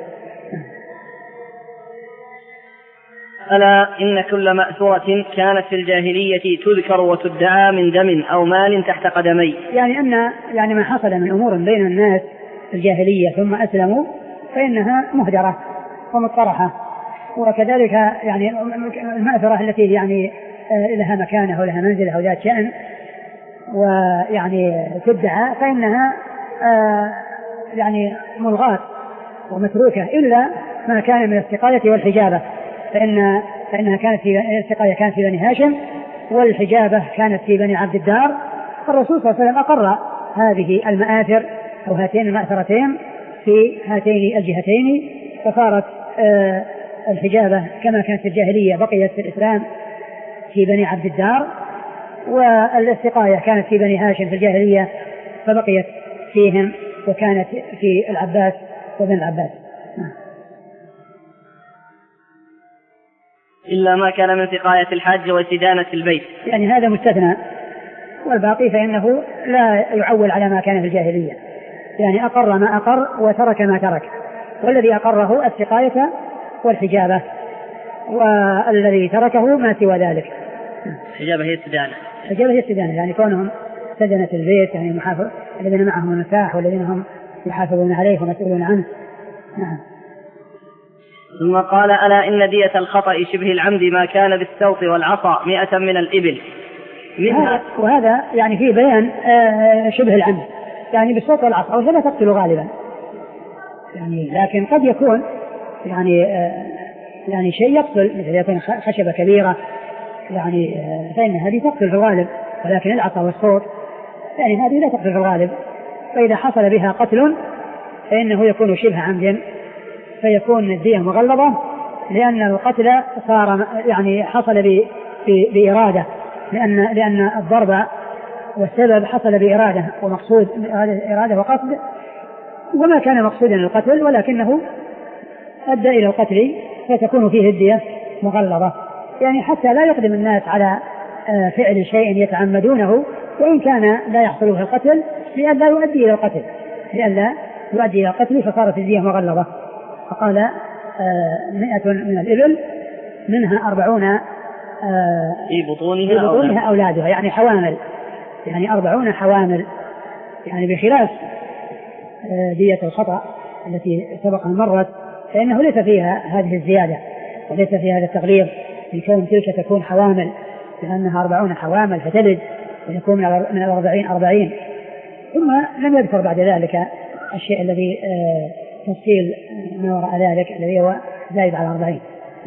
ألا إن كل مأثورة كانت في الجاهلية تذكر وتدعى من دم أو مال تحت قدمي.
يعني أن يعني ما حصل من أمور بين الناس في الجاهلية ثم أسلموا فإنها مهدرة ومطرحة، وكذلك يعني المأثرة التي يعني لها مكانة ولها منزلة أو ذات شأن ويعني تدعى فإنها يعني ملغاة ومتروكة، إلا ما كان من السقاية والحجابة، فإن فإنها كانت في السقاية كانت في بني هاشم والحجابة كانت في بني عبد الدار. فالرسول صلى الله عليه وسلم أقر هذه المآثر أو هاتين المأثرتين في هاتين الجهتين، فصارت آه الحجابة كما كانت في الجاهلية بقيت في الإسلام في بني عبد الدار، والسقاية كانت في بني هاشم في الجاهلية فبقيت فيهم وكانت في العباس وبن العباس.
إلا ما كان من سقاية الحج واستدانة البيت،
يعني هذا مستثنى، والباقي فإنه لا يعول على ما كان في الجاهلية، يعني أقر ما أقر وترك ما ترك، والذي أقره السقاية والحجابة، والذي تركه ما سوى ذلك.
الحجابة هي استدانة.
الحجابة هي استدانة، يعني كونهم سدنة البيت، يعني المحافظ الذين معهم المفتاح والذين هم يحافظون عليه ومسؤولون عنه. نعم.
ثم قال: ألا إن دية الخطأ شبه العمد ما كان بالسوط والعصا مئة من الإبل
منها. وهذا يعني فيه بيان شبه العمد، يعني بالسوط والعصا وهي لا تقتل غالبا، يعني لكن قد يكون يعني يعني شيء يقتل، مثل يكون خشبة كبيرة يعني فإن هذه تقتل في الغالب، ولكن العصا والصوت يعني هذه لا تقتل في الغالب. فإذا حصل بها قتل فإنه يكون شبه عمد، فيكون الدية مغلظة، لأن القتل صار يعني حصل ب بإرادة، لأن لأن الضرب والسبب حصل بإرادة ومقصود إرادة وقصد، وما كان مقصودا القتل ولكنه أدى إلى القتل، فتكون فيه الدية مغلظة، يعني حتى لا يقدم الناس على فعل شيء يتعمدونه وإن كان لا يحصل به القتل، لئلا يؤدي إلى القتل لئلا يؤدي إلى القتل فصارت الدية مغلظة. فقال آه مئة من الإبل منها أربعون آه
في بطونها,
في بطونها أولادها، يعني حوامل، يعني أربعون حوامل، يعني بخلاف آه دية الخطأ التي سبق أن مرت، فإنه ليس فيها هذه الزيادة وليس فيها هذا التغليظ من كون تلك تكون حوامل، لأنها أربعون حوامل فتلد ويكون من الأربعين أربعين. ثم لم يذكر بعد ذلك الشيء الذي آه تفصيل ما وراء ذلك الذي هو زائد على أربعين.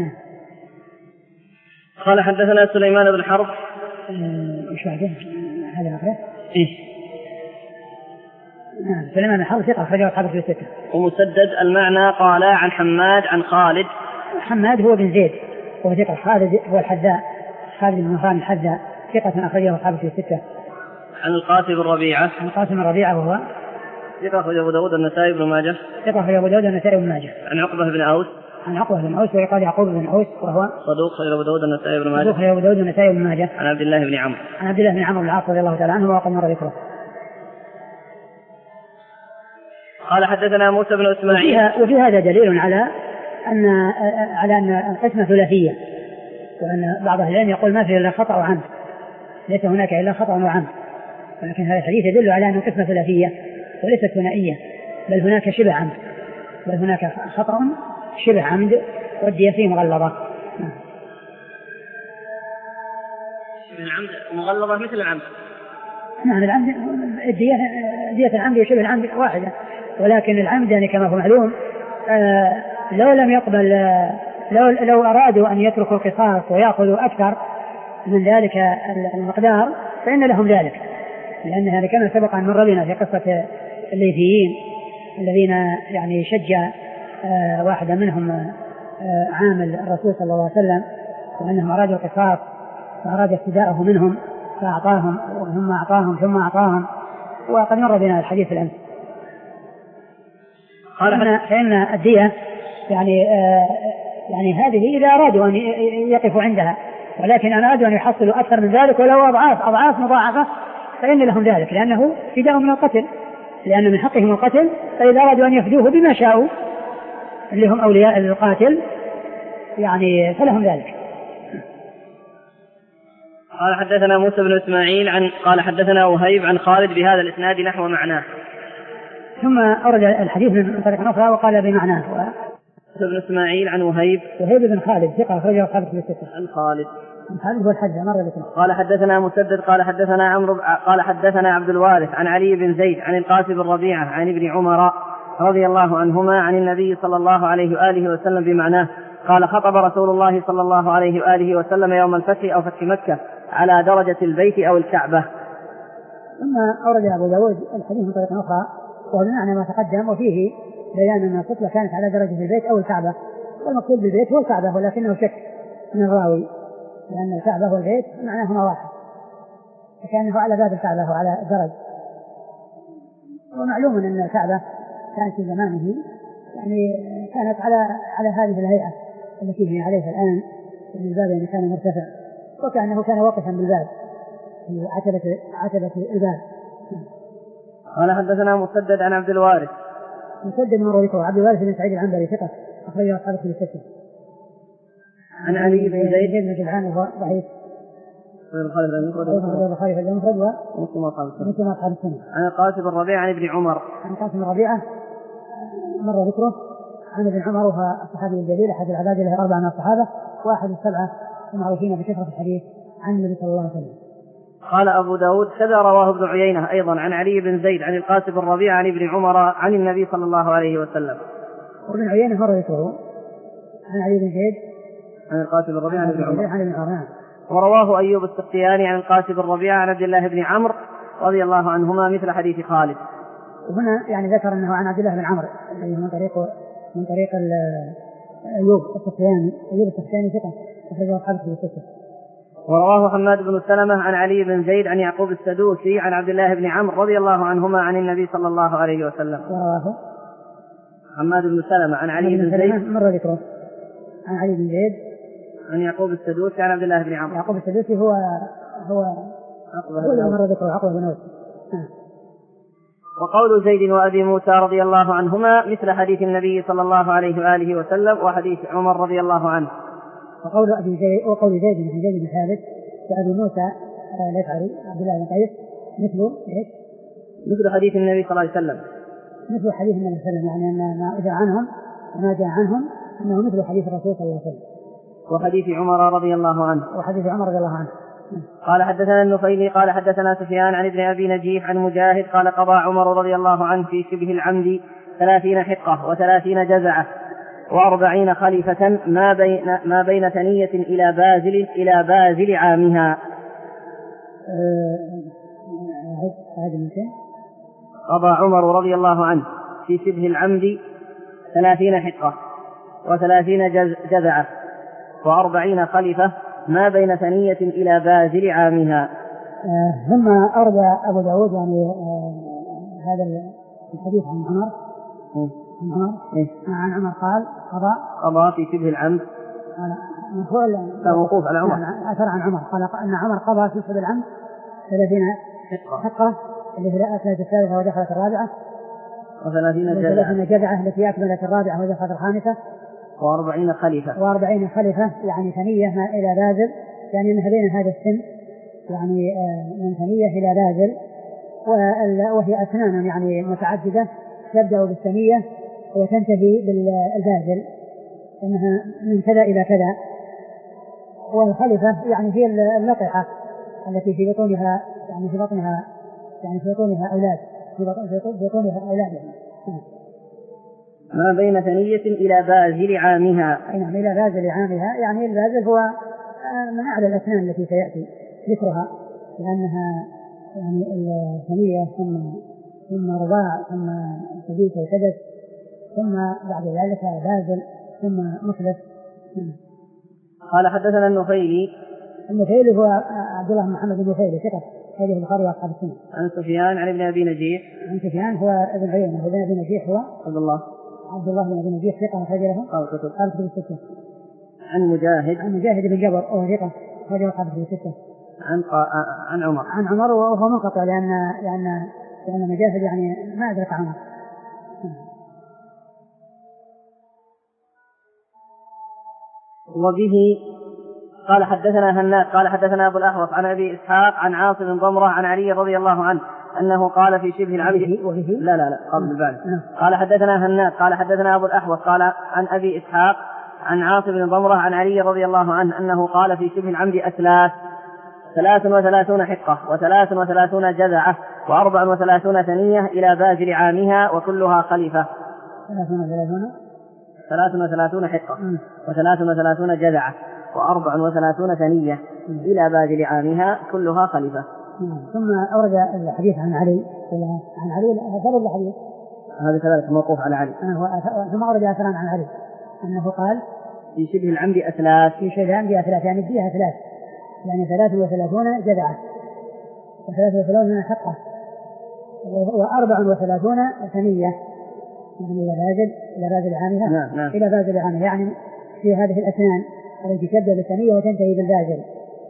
قال: حدثنا سليمان بن حرب.
ايش بعده؟ هذا آخره.
إيه.
نعم. سليمان بن حرب ثقة أخرجه أصحاب الكتب الستة.
ومسدد المعنى قال عن حماد عن خالد.
حماد هو بن زيد وهو ثقة. خالد هو الحذاء، خالد بن مهران الحذاء ثقة أخرجه أصحابه في الستة.
عن القاسم بن ربيعة.
عن القاسم بن ربيعة وهو
ثقة أخرجه أبو داود النسائي بن ماجه.
ثقة أخرجه أبو داود النسائي بن ماجه.
عن عقبة بن أوس.
عن عقبة بن أوس ويقال يعقوب بن أوس وهو
صدوق أخرجه أبو داود النسائي بن ماجه.
صدوق أخرجه أبو داود النسائي بن ماجه.
عن عبد الله بن عمرو.
عن عبد الله بن عمرو بن العاص رضي الله تعالى عنه وقد مر ذكره.
قال حدثنا موسى بن إسماعيل.
وفي هذا دليل على أن على أن القسمة ثلاثية، وأن بعض أهل العلم يقول ما فيه إلا خطأ وعمد، ليس هناك إلا خطأ وعمد، ولكن هذا الحديث يدل على أن القسمة ثلاثية وليست ثنائية، بل هناك شبه عمد، بل هناك خطأ شبه عمد والدية فيه مغلظة.
شبه العمد مغلظة مثل العمد.
نعم العمد الدية دية العمد وشبه العمد واحدة، ولكن العمد يعني كما هو معلوم آه لو لم يقبل آه لو لو أرادوا أن يتركوا القصاص ويأخذوا أكثر من ذلك المقدار فإن لهم ذلك، لأن هذا كما سبق أن مر بنا في قصة الليثيين الذين يعني شجع آه واحدا منهم آه عامل الرسول صلى الله عليه وسلم وأنهم أرادوا القصاص فأراد افتداءه منهم فأعطاهم ثم أعطاهم ثم أعطاهم، وقد مر بنا الحديث الآن. قال فإن الدية يعني آه يعني هذه إذا أرادوا أن يقفوا عندها، ولكن أنا أرادوا أن يحصلوا أكثر من ذلك ولو أضعاف أضعاف مضاعفة فإن لهم ذلك، لأنه فداء من القتل، لأن من حقهم القتل، فإذا أرادوا أن يفدوه بما شاءوا اللي هم أولياء القاتل يعني فلهم ذلك.
قال حدثنا موسى بن إسماعيل عن قال حدثنا وهيب عن خالد بهذا الإسناد نحو معناه.
ثم أورد الحديث من طريق أخرى وقال بمعناه.
موسى بن إسماعيل عن وهيب.
وهيب بن خالد ثقة أخرجه أصحابه في الستة.
عن خالد.
عن خالد هو الحجة مر ذكره.
قال حدثنا مسدد قال حدثنا عمرو قال حدثنا عبد الوارث عن علي بن زيد عن القاسم بن ربيعة عن ابن عمر رضي الله عنهما عن النبي صلى الله عليه وآله وسلم بمعناه. قال خطب رسول الله صلى الله عليه وآله وسلم يوم الفتح أو فتح مكة على درجة البيت أو الكعبة.
ثم أورد أبو داود الحديث من طريق أخرى وهو بمعنى ما تقدم، وفيه بيان أن الخطبة كانت على درجة البيت أو الكعبة، والمقصود بالبيت هو الكعبة، ولكنه شك من الراوي لأن الكعبة والبيت معناهما واحد، فكانه على باب الكعبة وعلى درج. ومعلوم أن الكعبة كانت في زمانه يعني كانت على على هذه الهيئة التي هي عليها الآن، من الباب يعني كان مرتفع، وكأنه كان واقفا بالباب في عتبة عتبة الباب.
قال حدثنا مسدد عن عبد الوارث.
مسدد مر ذكره. عبد الوارث بن سعيد العنبري ثقة أخرجه أصحابه في الستة.
عن علي بن زيد
بن جدعان وهو ضعيف.
البخاري
في المفرد
ومسلم
أصحاب السنة.
عن القاسم بن ربيعة عن ابن عمر.
عن القاسم بن ربيعة مر ذكره. عن ابن عمر وهو الصحابي الجليل أحد العباد له أربعة من الصحابة وأحد السبعة المعروفين بكثرة الحديث عن النبي صلى الله عليه وسلم.
قال أبو داود كذا رواه ابن عيينة أيضا عن علي بن زيد عن القاسم بن ربيعة عن ابن عمر عن النبي صلى الله عليه وسلم.
وابن عيينة مر ذكره عن علي بن زيد
عن القاسم بن ربيعة عن ابن عمر.
عن ابن عمر.
ورواه أيوب السختياني عن القاسم بن ربيعة عن عبد الله بن عمرو رضي الله عنهما مثل حديث خالد.
وهنا يعني ذكر أنه عن عبد الله بن عمرو من طريق من طريق أيوب السختياني. أيوب السختياني ثقة أخرجه أصحابه في الستة.
ورواه حماد بن سلمة عن علي بن زيد عن يعقوب السدوسي عن عبد الله بن عمرو رضي الله عنهما عن النبي صلى الله عليه وسلم.
ورواه
حماد بن سلمة عن علي بن زيد
مر ذكره عن علي بن زيد
عن يعقوب السدوسي عن عبد الله بن عمرو.
يعقوب السدوسي هو هو هو اللي مر ذكره عقبة بن أوس.
وقول زيد وأبي موسى رضي الله عنهما مثل حديث النبي صلى الله عليه وآله وسلم وحديث عمر رضي الله عنه.
وقول أبي زيد وقول زيد بن زيد بن ثابت وأبي موسى الأشعري عبد الله بن قيس مثله إيش؟
مثل حديث النبي صلى الله عليه وسلم.
مثل حديث النبي صلى الله عليه وسلم، يعني أن ما إذا عنهم وما جاء عنهم أنه مثل حديث الرسول صلى الله عليه وسلم.
وحديث عمر رضي الله عنه.
وحديث عمر رضي الله عنه.
قال حدثنا النفيلي قال حدثنا سفيان عن ابن أبي نجيح عن مجاهد قال قضى عمر رضي الله عنه في شبه العمد ثلاثين حقة وثلاثين جزعة وأربعين خليفة ما بين ما بين ثنية إلى بازل إلى بازل عامها. قضى عمر رضي الله عنه في شبه العمد ثلاثين حقة وثلاثين جزعة وأربعين خلفة ما بين ثنية إلى بازل عامها.
آه ثم أورد أبو داود يعني آه هذا الحديث عن عمر عن عمر
إيه؟
عن عمر قال قضى
قضى في شبه العمد موقوف على عمر.
أثر عن عمر قال أن عمر قضى في شبه العمد ثلاثين حقة اللي في الأكلة الثالثة ودخلت الرابعة وثلاثين جذعة التي أكملت الرابعة ودخلت الخامسة
وأربعين خليفة
وأربعين خليفة يعني ثنية ما إلى بازل يعني أنها بين هذا السن يعني من ثنية إلى بازل وهي أسنان يعني متعددة تبدأ بالثنية وتنتهي بالبازل أنها من كذا إلى كذا. والخليفة يعني هي اللقحة التي في بطونها يعني في بطنها يعني في بطونها أولاد في بطونها أولاد يعني.
ما بين ثنية إلى بازل عامها.
نعم إلى بازل عامها يعني البازل هو من أعلى الأسنان التي سيأتي ذكرها لأنها يعني الثنية ثم ثم رباع ثم سديس وسدس ثم بعد ذلك بازل ثم مخلص.
قال حدثنا النفيلي.
النفيلي هو عبد الله محمد بن نفيلي ثقة هذه البخاري وأصحاب السنة.
عن سفيان عن ابن أبي نجيح.
عن سفيان هو ابن عيينة وابن أبي نجيح هو
عبد الله
عبد الله بن أبي نجيح ثقة أخرج له
أصحاب الكتب.
أصحاب الكتب الستة.
عن مجاهد.
عن مجاهد بن جبر وهو ثقة أخرج له أصحاب الكتب الستة.
عن عن عمر.
عن عمر وهو منقطع لأن لأن لأن مجاهد يعني ما أدرك عمر.
وبه قال حدثنا هناد قال حدثنا أبو الأحوص عن أبي إسحاق عن عاصم بن ضمرة عن علي رضي الله عنه أنه قال في شبه العبد. لا لا لا قبل البعد. قال حدثنا هناد قال حدثنا أبو الأحوص قال عن أبي إسحاق عن عاصم بن ضمرة عن علي رضي الله عنه أنه قال في شبه العمد أثلاث ثلاث وثلاثون حقة وثلاث وثلاثون جذعة وأربع وثلاثون ثنية إلى بازل عامها وكلها خليفة. ثلاث وثلاثون حقة وثلاث وثلاثون جذعة وأربع وثلاثون ثنية إلى بازل عامها كلها خليفة.
ثم أورد الحديث عن علي عن علي أثر الحديث
هذا كذلك موقوف على علي.
ثم أورد أثرا عن علي أنه قال
في شبه العمد أثلاث
في شبه العمد أثلاث يعني فيها ثلاث يعني ثلاث وثلاثون جذعة وثلاث وثلاثون حقة وأربع وثلاثون ثنية يعني إلى بازل إلى بازل عامها.
نعم نعم.
إلى بازل عامها يعني في هذه الأسنان التي تبدأ بالثنية وتنتهي بالبازل.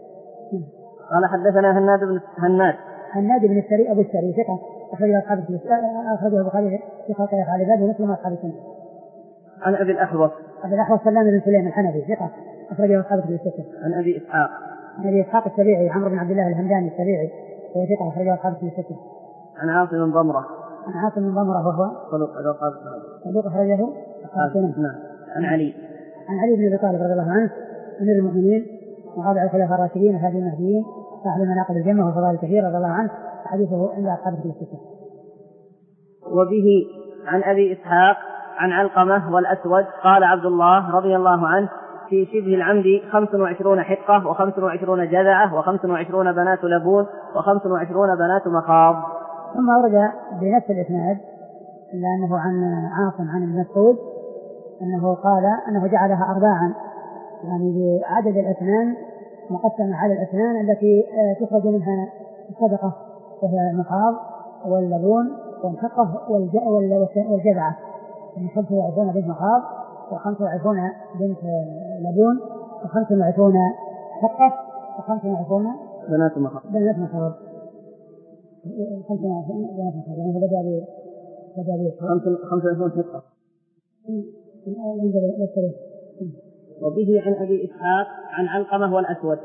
قال حدثنا هناد بن هناد
هناد بن السري أبو السري ثقة أخرجه أصحاب أخرجه البخاري في خلق أفعال العباد ومسلم أصحاب السنة.
عن أبي الأحوص
أبي الأحوص سلام بن سليم الحنفي ثقة أخرجه أصحاب الستة.
عن أبي إسحاق
عن أبي إسحاق السبيعي عمرو بن عبد الله الهمداني السبيعي وهو ثقة أخرجه أصحاب الستة.
عن عاصم بن ضمرة
عن عاصم بن ضمرة وهو صدوق أخرجه أصحاب السنة.
نعم. عن علي
عن علي بن أبي طالب رضي الله عنه أمير المؤمنين وقاضي الخلفاء الراشدين وهادي المهديين صاحب المناقب الجمة وفضائل كثيرة رضي الله عنه حديثه عند أصحاب الستة.
وبه عن أبي إسحاق عن علقمة والأسود قال عبد الله رضي الله عنه في شبه العمد خمس وعشرون حقة وخمس وعشرون جذعة وخمس وعشرون بنات لبون وخمس وعشرون بنات مخاض.
ثم ورد بنفس الإسناد لأنه عن عاصم عن ابن مسعود أنه قال أنه جعلها أرباعا يعني بعدد الأسنان مقسمة على الأسنان التي تخرج منها الصدقة وهي المخاض واللبون والحقة والجذعة يعني خمسة وعشرون بنت مخاض وخمسة وعشرون بنت لبون وخمسة وعشرون حقة وخمسة وعشرون
بنات مخاض
بنات مخاض خمسة وعشرون بنات مخاض يعني بدأ ب بدأ ب
خمسة وعشرون حقة. وبه عن أبي إسحاق عن علقمة والأسود.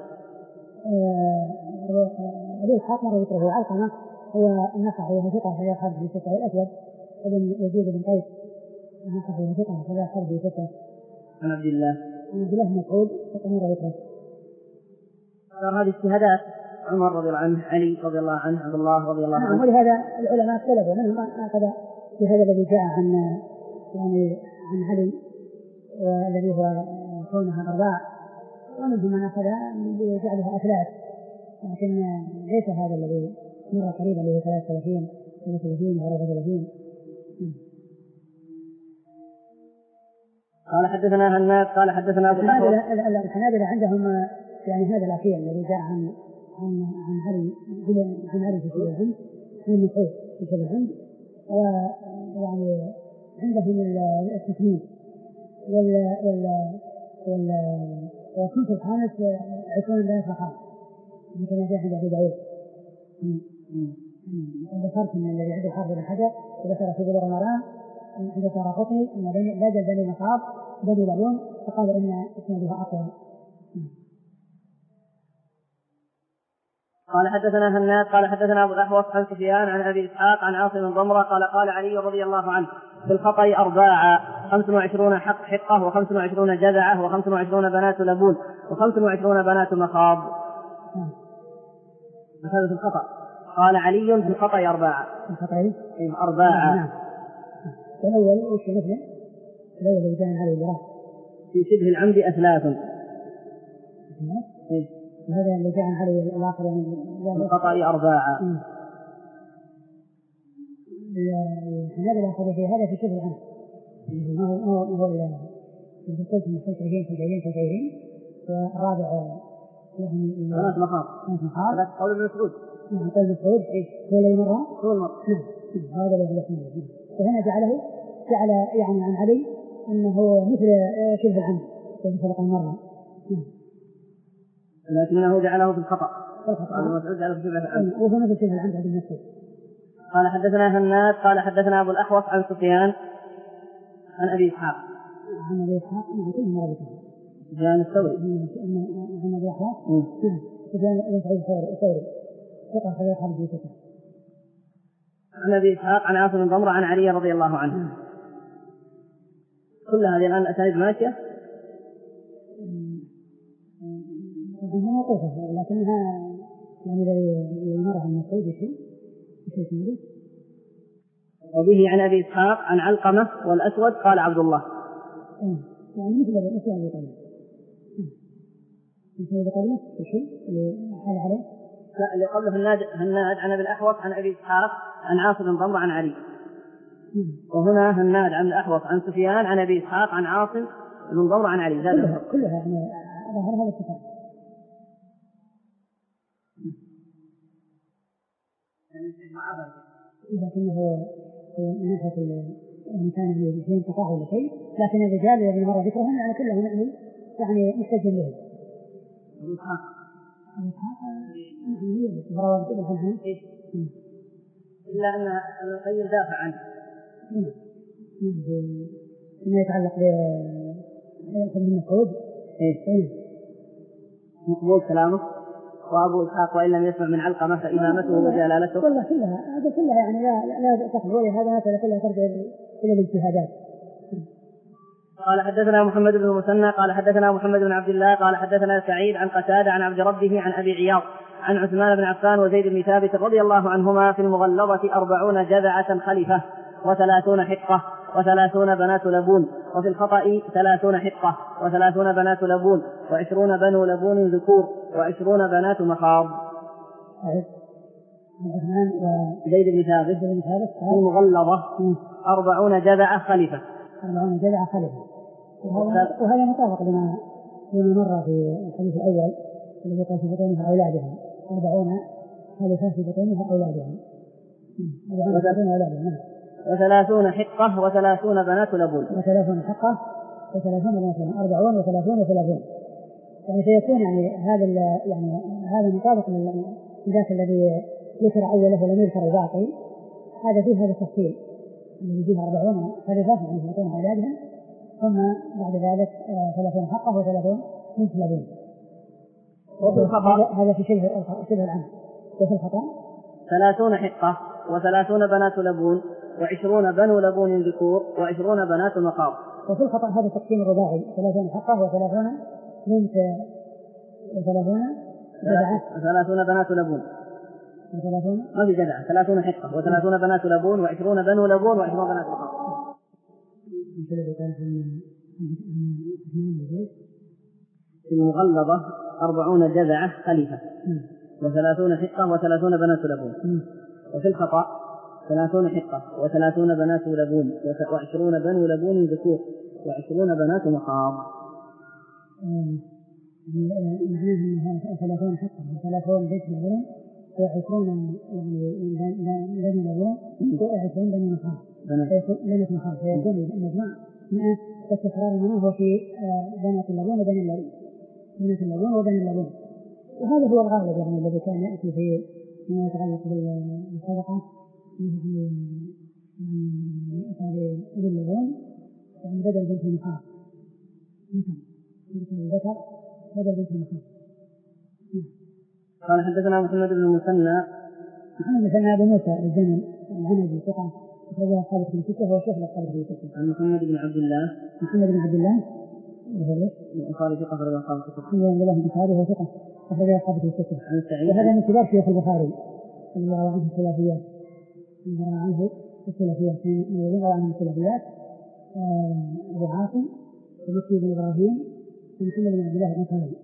أبي إسحاق مر ذكره علقمة هو النصحي وهو ثقة في أصحاب الستة والأسود ابن يزيد بن قيس النصحي وهو ثقة في أصحاب الستة.
عن عبد الله
عن عبد الله بن مسعود مر ذكره.
صار هذه اجتهادات عمر رضي الله عنه علي رضي الله عنه عبد الله رضي الله عنه.
ولهذا العلماء اختلفوا منهم أخذ في هذا الذي جاء عن يعني عن علي والذي هو كونها أرباع ومنهم من أخذ بجعلها أثلاث لكن ليس هذا الذي مر قريبا له ثلاث ثلاثين ثلاث ثلاثين وأربع ثلاثين.
قال حدثنا هناد قال حدثنا أبو الأحوص.
الحنابلة عندهم يعني هذا الأخير الذي جاء عن عن عن علي عن علي في شبه الهند عن مسعود في شبه الهند، ويعني عندهم التسميم وال وال وال وكنت الخامس عشرون بنات مخاض كما جاء عند أبي داود. ذكرت من الذي عنده حافظ بن حجر وذكر في بلوغ المرام عند الدارقطني أن لا جد بني مخاض بني لبون، فقال إن إسنادها أقوى.
قال حدثنا هناد قال حدثنا أبو الأحوص عن سفيان عن أبي إسحاق عن عاصم ضمرة قال قال علي رضي الله عنه في الخطأ أرباعا خمس وعشرون حق حقة وخمس وعشرون جذعة وخمس وعشرون بنات لبون وخمس وعشرون بنات مخاض. هذا في الخطأ. قال علي في الخطأ أرباعا.
الخطأ
أرباعا.
نعم. الأول وش مثله؟ الأول اللي كان عليه الجراح
في شبه العمد أثلاث.
وهذا اللي جاء عليه الآخر يعني
الخطأ أرباعا.
هذا الآخر في هذا في شبه العمد. ما هو ما هو اللي قلت من خمس وعشرين خمس وعشرين خمس وعشرين والرابع يعني
ثلاث مخاض.
ثلاث مخاض.
هذا قول ابن مسعود.
نعم قول ابن مسعود. هو اللي مرة.
هو المرة.
نعم هذا اللي يحمله. وهنا جعله جعل يعني عن علي أنه مثل شبه العمد الذي سبق المرة.
لكنه جعله في الخطأ.
الخطأ.
ابن مسعود جعله في شبه العمد.
وهو مثل شبه العمد عند المسعود.
قال حدثنا هناد قال حدثنا أبو الأحوص عن سفيان عن أبي إسحاق.
عن أبي إسحاق نعم كل مرة بكم.
سفيان الثوري.
عن أبي إسحاق. سفيان بن سعيد الثوري. ثقة خير خالد بن سفيان.
عن أبي إسحاق عن عاصم ضمرة عن علي رضي الله عنه. كل هذه الآن أسانيد ماشية.
هي موقوفة لكنها يعني الذي مر عن مسعود شيء شيء
وبه عن أبي إسحاق عن علقمة والأسود قال عبد الله.
يعني مثل مثل اللي قبله مثل اللي قبله شيء اللي حال عليه.
لا اللي قبله هناد هناد عن أبي الأحوص عن أبي إسحاق عن عاصم بن ضمرة عن علي. وهنا هناد عن الأحوص عن سفيان عن أبي إسحاق عن عاصم بن ضمرة عن علي.
كلها, كلها يعني ظهر هذا الكتاب. لكنه هو من ناحية يعني كان في انقطاع ولا شيء، لكن الرجال الذين مر ذكرهم يعني كلهم يعني يعني محتج لهم.
أبو إسحاق.
أبو إسحاق هي بروان كده الحين.
إلا أن ابن القيم دافع عنه.
فيما يتعلق بابن مسعود.
إيه. مقبول كلامه. وأبو إسحاق وإن لم يسمع من علقمة فإمامته وجلالته.
كلها كلها هذا كلها يعني لا لا تقبل هذا هذا كلها ترجع إلى الاجتهادات.
قال حدثنا محمد بن المثنى قال حدثنا محمد بن عبد الله قال حدثنا سعيد عن قتادة عن عبد ربه عن أبي عياض عن عثمان بن عفان وزيد بن ثابت رضي الله عنهما في المغلظة أربعون جذعة خلفة وثلاثون حقة وثلاثون بنات لبون وفي الخطأ ثلاثون حقة وثلاثون بنات لبون وعشرون بنو لبون ذكور وعشرون بنات مخاض.
عثمان
وزيد بن ثابت في المغلظة أربعون جذعة خلفة.
أربعون جذعة خلفة. وهذا مطابق لما لما مر في الحديث الأول الذي قال في بطونها أولادها أربعون خلفة في بطونها أولادها.
وثلاثون حقة وثلاثون بنات لبون.
وثلاثون حقة وثلاثون بنات لبون. أربعون وثلاثون وثلاثون. يعني سيكون يعني هذا يعني هذا مطابق لذاك الذي ذكر أوله ولم يذكر الباقي. هذا فيه هذا التفصيل الذي فيه أربعون خلفة يعني في بطون أولادها ثم بعد ذلك ثلاثون حقة وثلاثون بنت لبون. هذا في شبه شبه العام. وفي الخطأ
ثلاثون حقة وثلاثون بنات لبون وعشرون بنو لبون ذكور وعشرون بنات مخاض.
وفي الخطأ هذا تقسيم رباعي ثلاثون حقة وثلاثون بنت وثلاثون جذعة
وثلاثون بنات لبون
وثلاثون
ما في جذعة ثلاثون حقة وثلاثون بنات لبون وعشرون بنو لبون وعشرون بنات مخاض. في المغلظة أربعون جذعة خليفة وثلاثون حقة وثلاثون بنات لبون. وفي الخطأ ثلاثون حقة وثلاثون بنات لبون وعشرون بنو لبون ذكور وعشرون بنات مخاض.
معناها ثلاثون حقا وثلاثون بنت لبون وعشرون يعني بني لبون وعشرون بني مخاض بنات مخاض، فيكون المجموع مئة. والتكرار منه هو في بنات اللبون وبني اللبون بنات اللبون وبني اللبون. وهذا هو الغالب يعني الذي كان يأتي في فيما يتعلق بالصدقة، يعني يأتي باللبون يعني بدل بنت المخاض مثل الذكر بدل بنت المخاض.
قال حدثنا محمد بن المثنى
محمد بن المثنى أبو موسى الجمل العنبي ثقة أخرجه أصحاب الكتب الستة وهو شيخ أصحاب الكتب الستة.
عن محمد بن عبد الله
محمد بن عبد الله وهو ليش؟
البخاري ثقة أخرجه أصحاب الكتب.
محمد بن عبد الله البخاري وهو ثقة أخرجه أصحاب الكتب الستة.
عن سعيد
وهذا من كبار شيوخ البخاري الذي روى عنه الثلاثيات الذي روى عنه الثلاثيات من الذين روى عنه الثلاثيات أبو عاصم ومكي بن إبراهيم ومحمد بن عبد الله الأنصاري.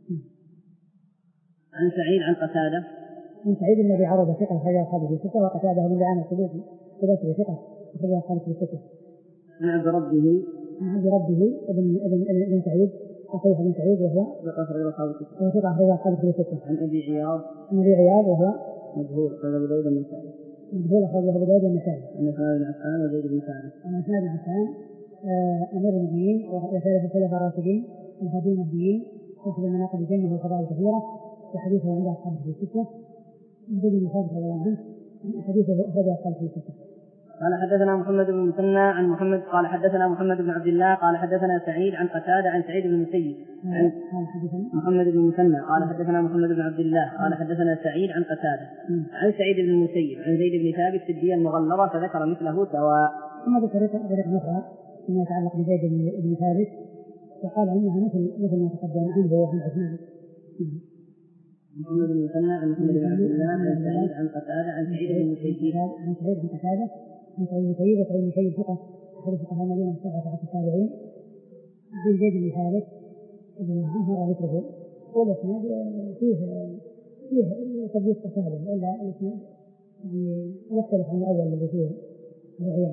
عن سعيد عن قتادة
عن سعيد الذي عرض ثقة أخرجه أصحاب الكتب الستة وقتادة بن دعامة السدوسي ثلاثة ثقة أخرجه أصحاب الكتب الستة.
عن عبد ربه
عن عبد ربه ابن ابن ابن سعيد صحيح بن سعيد وهو
ثقة أخرجه أصحاب الكتب
وثقة أخرجه أصحاب الكتب الستة.
عن أبي عياض
عن أبي عياض وهو
مجهول أخرجه أبو داود النسائي
مجهول أخرجه أبو داود النسائي.
عن عثمان بن عفان وزيد بن ثابت
عن عثمان بن عفان أمير المؤمنين وثالث الخلفاء الراشدين الهادي المهديين صاحب المناقب الجنة والفضائل الكثيرة وحديثه عند أصحاب الكتب الستة. وزيد بن ثابت رضي الله عنه حديثه أخرجه أصحاب الكتب الستة.
قال حدثنا محمد بن المثنى عن محمد قال حدثنا محمد بن عبد الله قال حدثنا سعيد عن قتادة عن سعيد بن المسيب عن محمد بن المثنى قال حدثنا محمد بن عبد الله قال حدثنا سعيد عن قتادة عن سعيد بن المسيب عن زيد بن ثابت في الدية المغلظة فذكر مثله سواء.
ثم ذكر طريقة أخرى فيما يتعلق بزيد بن ثابت وقال إنها مثل مثل ما تقدم عنه وعن عثمان.
محمد بن المثنى عن محمد بن عبد الله عن سعيد عن قتادة عن سعيد بن المسيب
عن سعيد بن قتادة عن سعيد بن المسيب وسعيد بن المسيب ثقة أحد فقهاء المدينة السبعة عشر التابعين. عن زيد بن ثابت رضي الله عنه مر ذكره والإسناد فيه فيه تبديل قتادة وإلا الإسناد يعني يختلف عن الأول الذي فيه أبو عياض.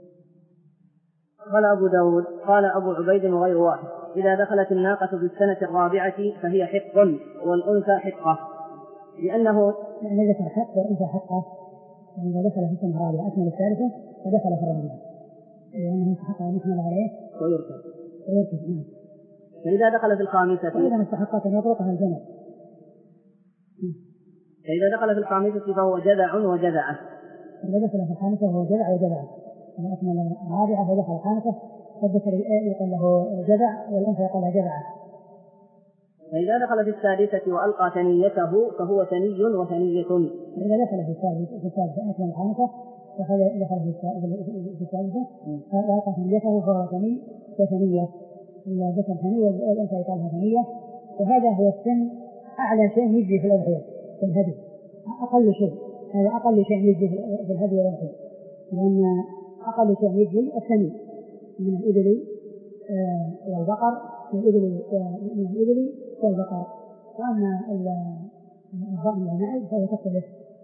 قال أبو داود قال أبو عبيد وغير واحد إذا دخلت الناقة في السنة الرابعة فهي حق والأنثى حقة لأنه
يعني ذكر حق والأنثى حقة يعني إذا دخل في السنة الرابعة أكمل الثالثة فدخل في الرابعة لأنه استحق أن يحمل عليه
ويركب
ويركب نعم.
فإذا دخل في الخامسة
فإذا استحقت أن يطرقها الجمل
فإذا دخل في الخامسة فهو جذع وجذعة.
إذا دخل في الخامسة فهو جذع وجذعة إذا أكمل الرابعة فدخل الخامسة فالذكر يقال له جذع والأنثى يقال لها جذعة.
فإذا دخل في السادسة وألقى ثنيته فهو ثني وثنية.
إذا دخل في السادسة في السادسة أكمل الخامسة ودخل في السادسة وألقى ثنيته فهو ثني وثنية. الذكر ثني والأنثى يقال لها ثنية. وهذا هو السن أعلى شيء يجري في الأضحية في الهدي أقل شيء هذا أقل شيء يجري في الهدي والأضحية لأن أقل شيء يجري الثني من الإبل والبقر من الإبل من الإبل والبقر. وأما الضأن والمعز فهي تختلف.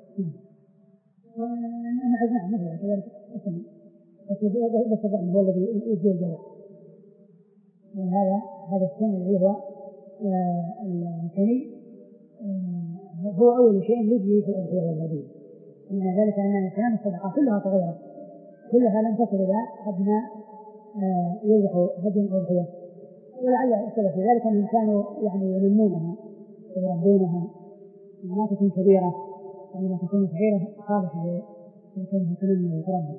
والمعز نعم مثل كذلك الثني بس الضأن هو الذي يجري الجمع. وهذا هذا السن الذي هو الثني هو أول شيء يجري في الأضحية والهدي. ومن ذلك أن الإسلام الصدقة كلها صغيرة كلها لم تصل إلى حد ما يذبح هدي أو أضحية. ولعل السبب في ذلك أنهم كانوا يعني ينمونها ويربونها ما تكون كبيرة وما تكون صغيرة خالصة لكونها تنمى وتربى.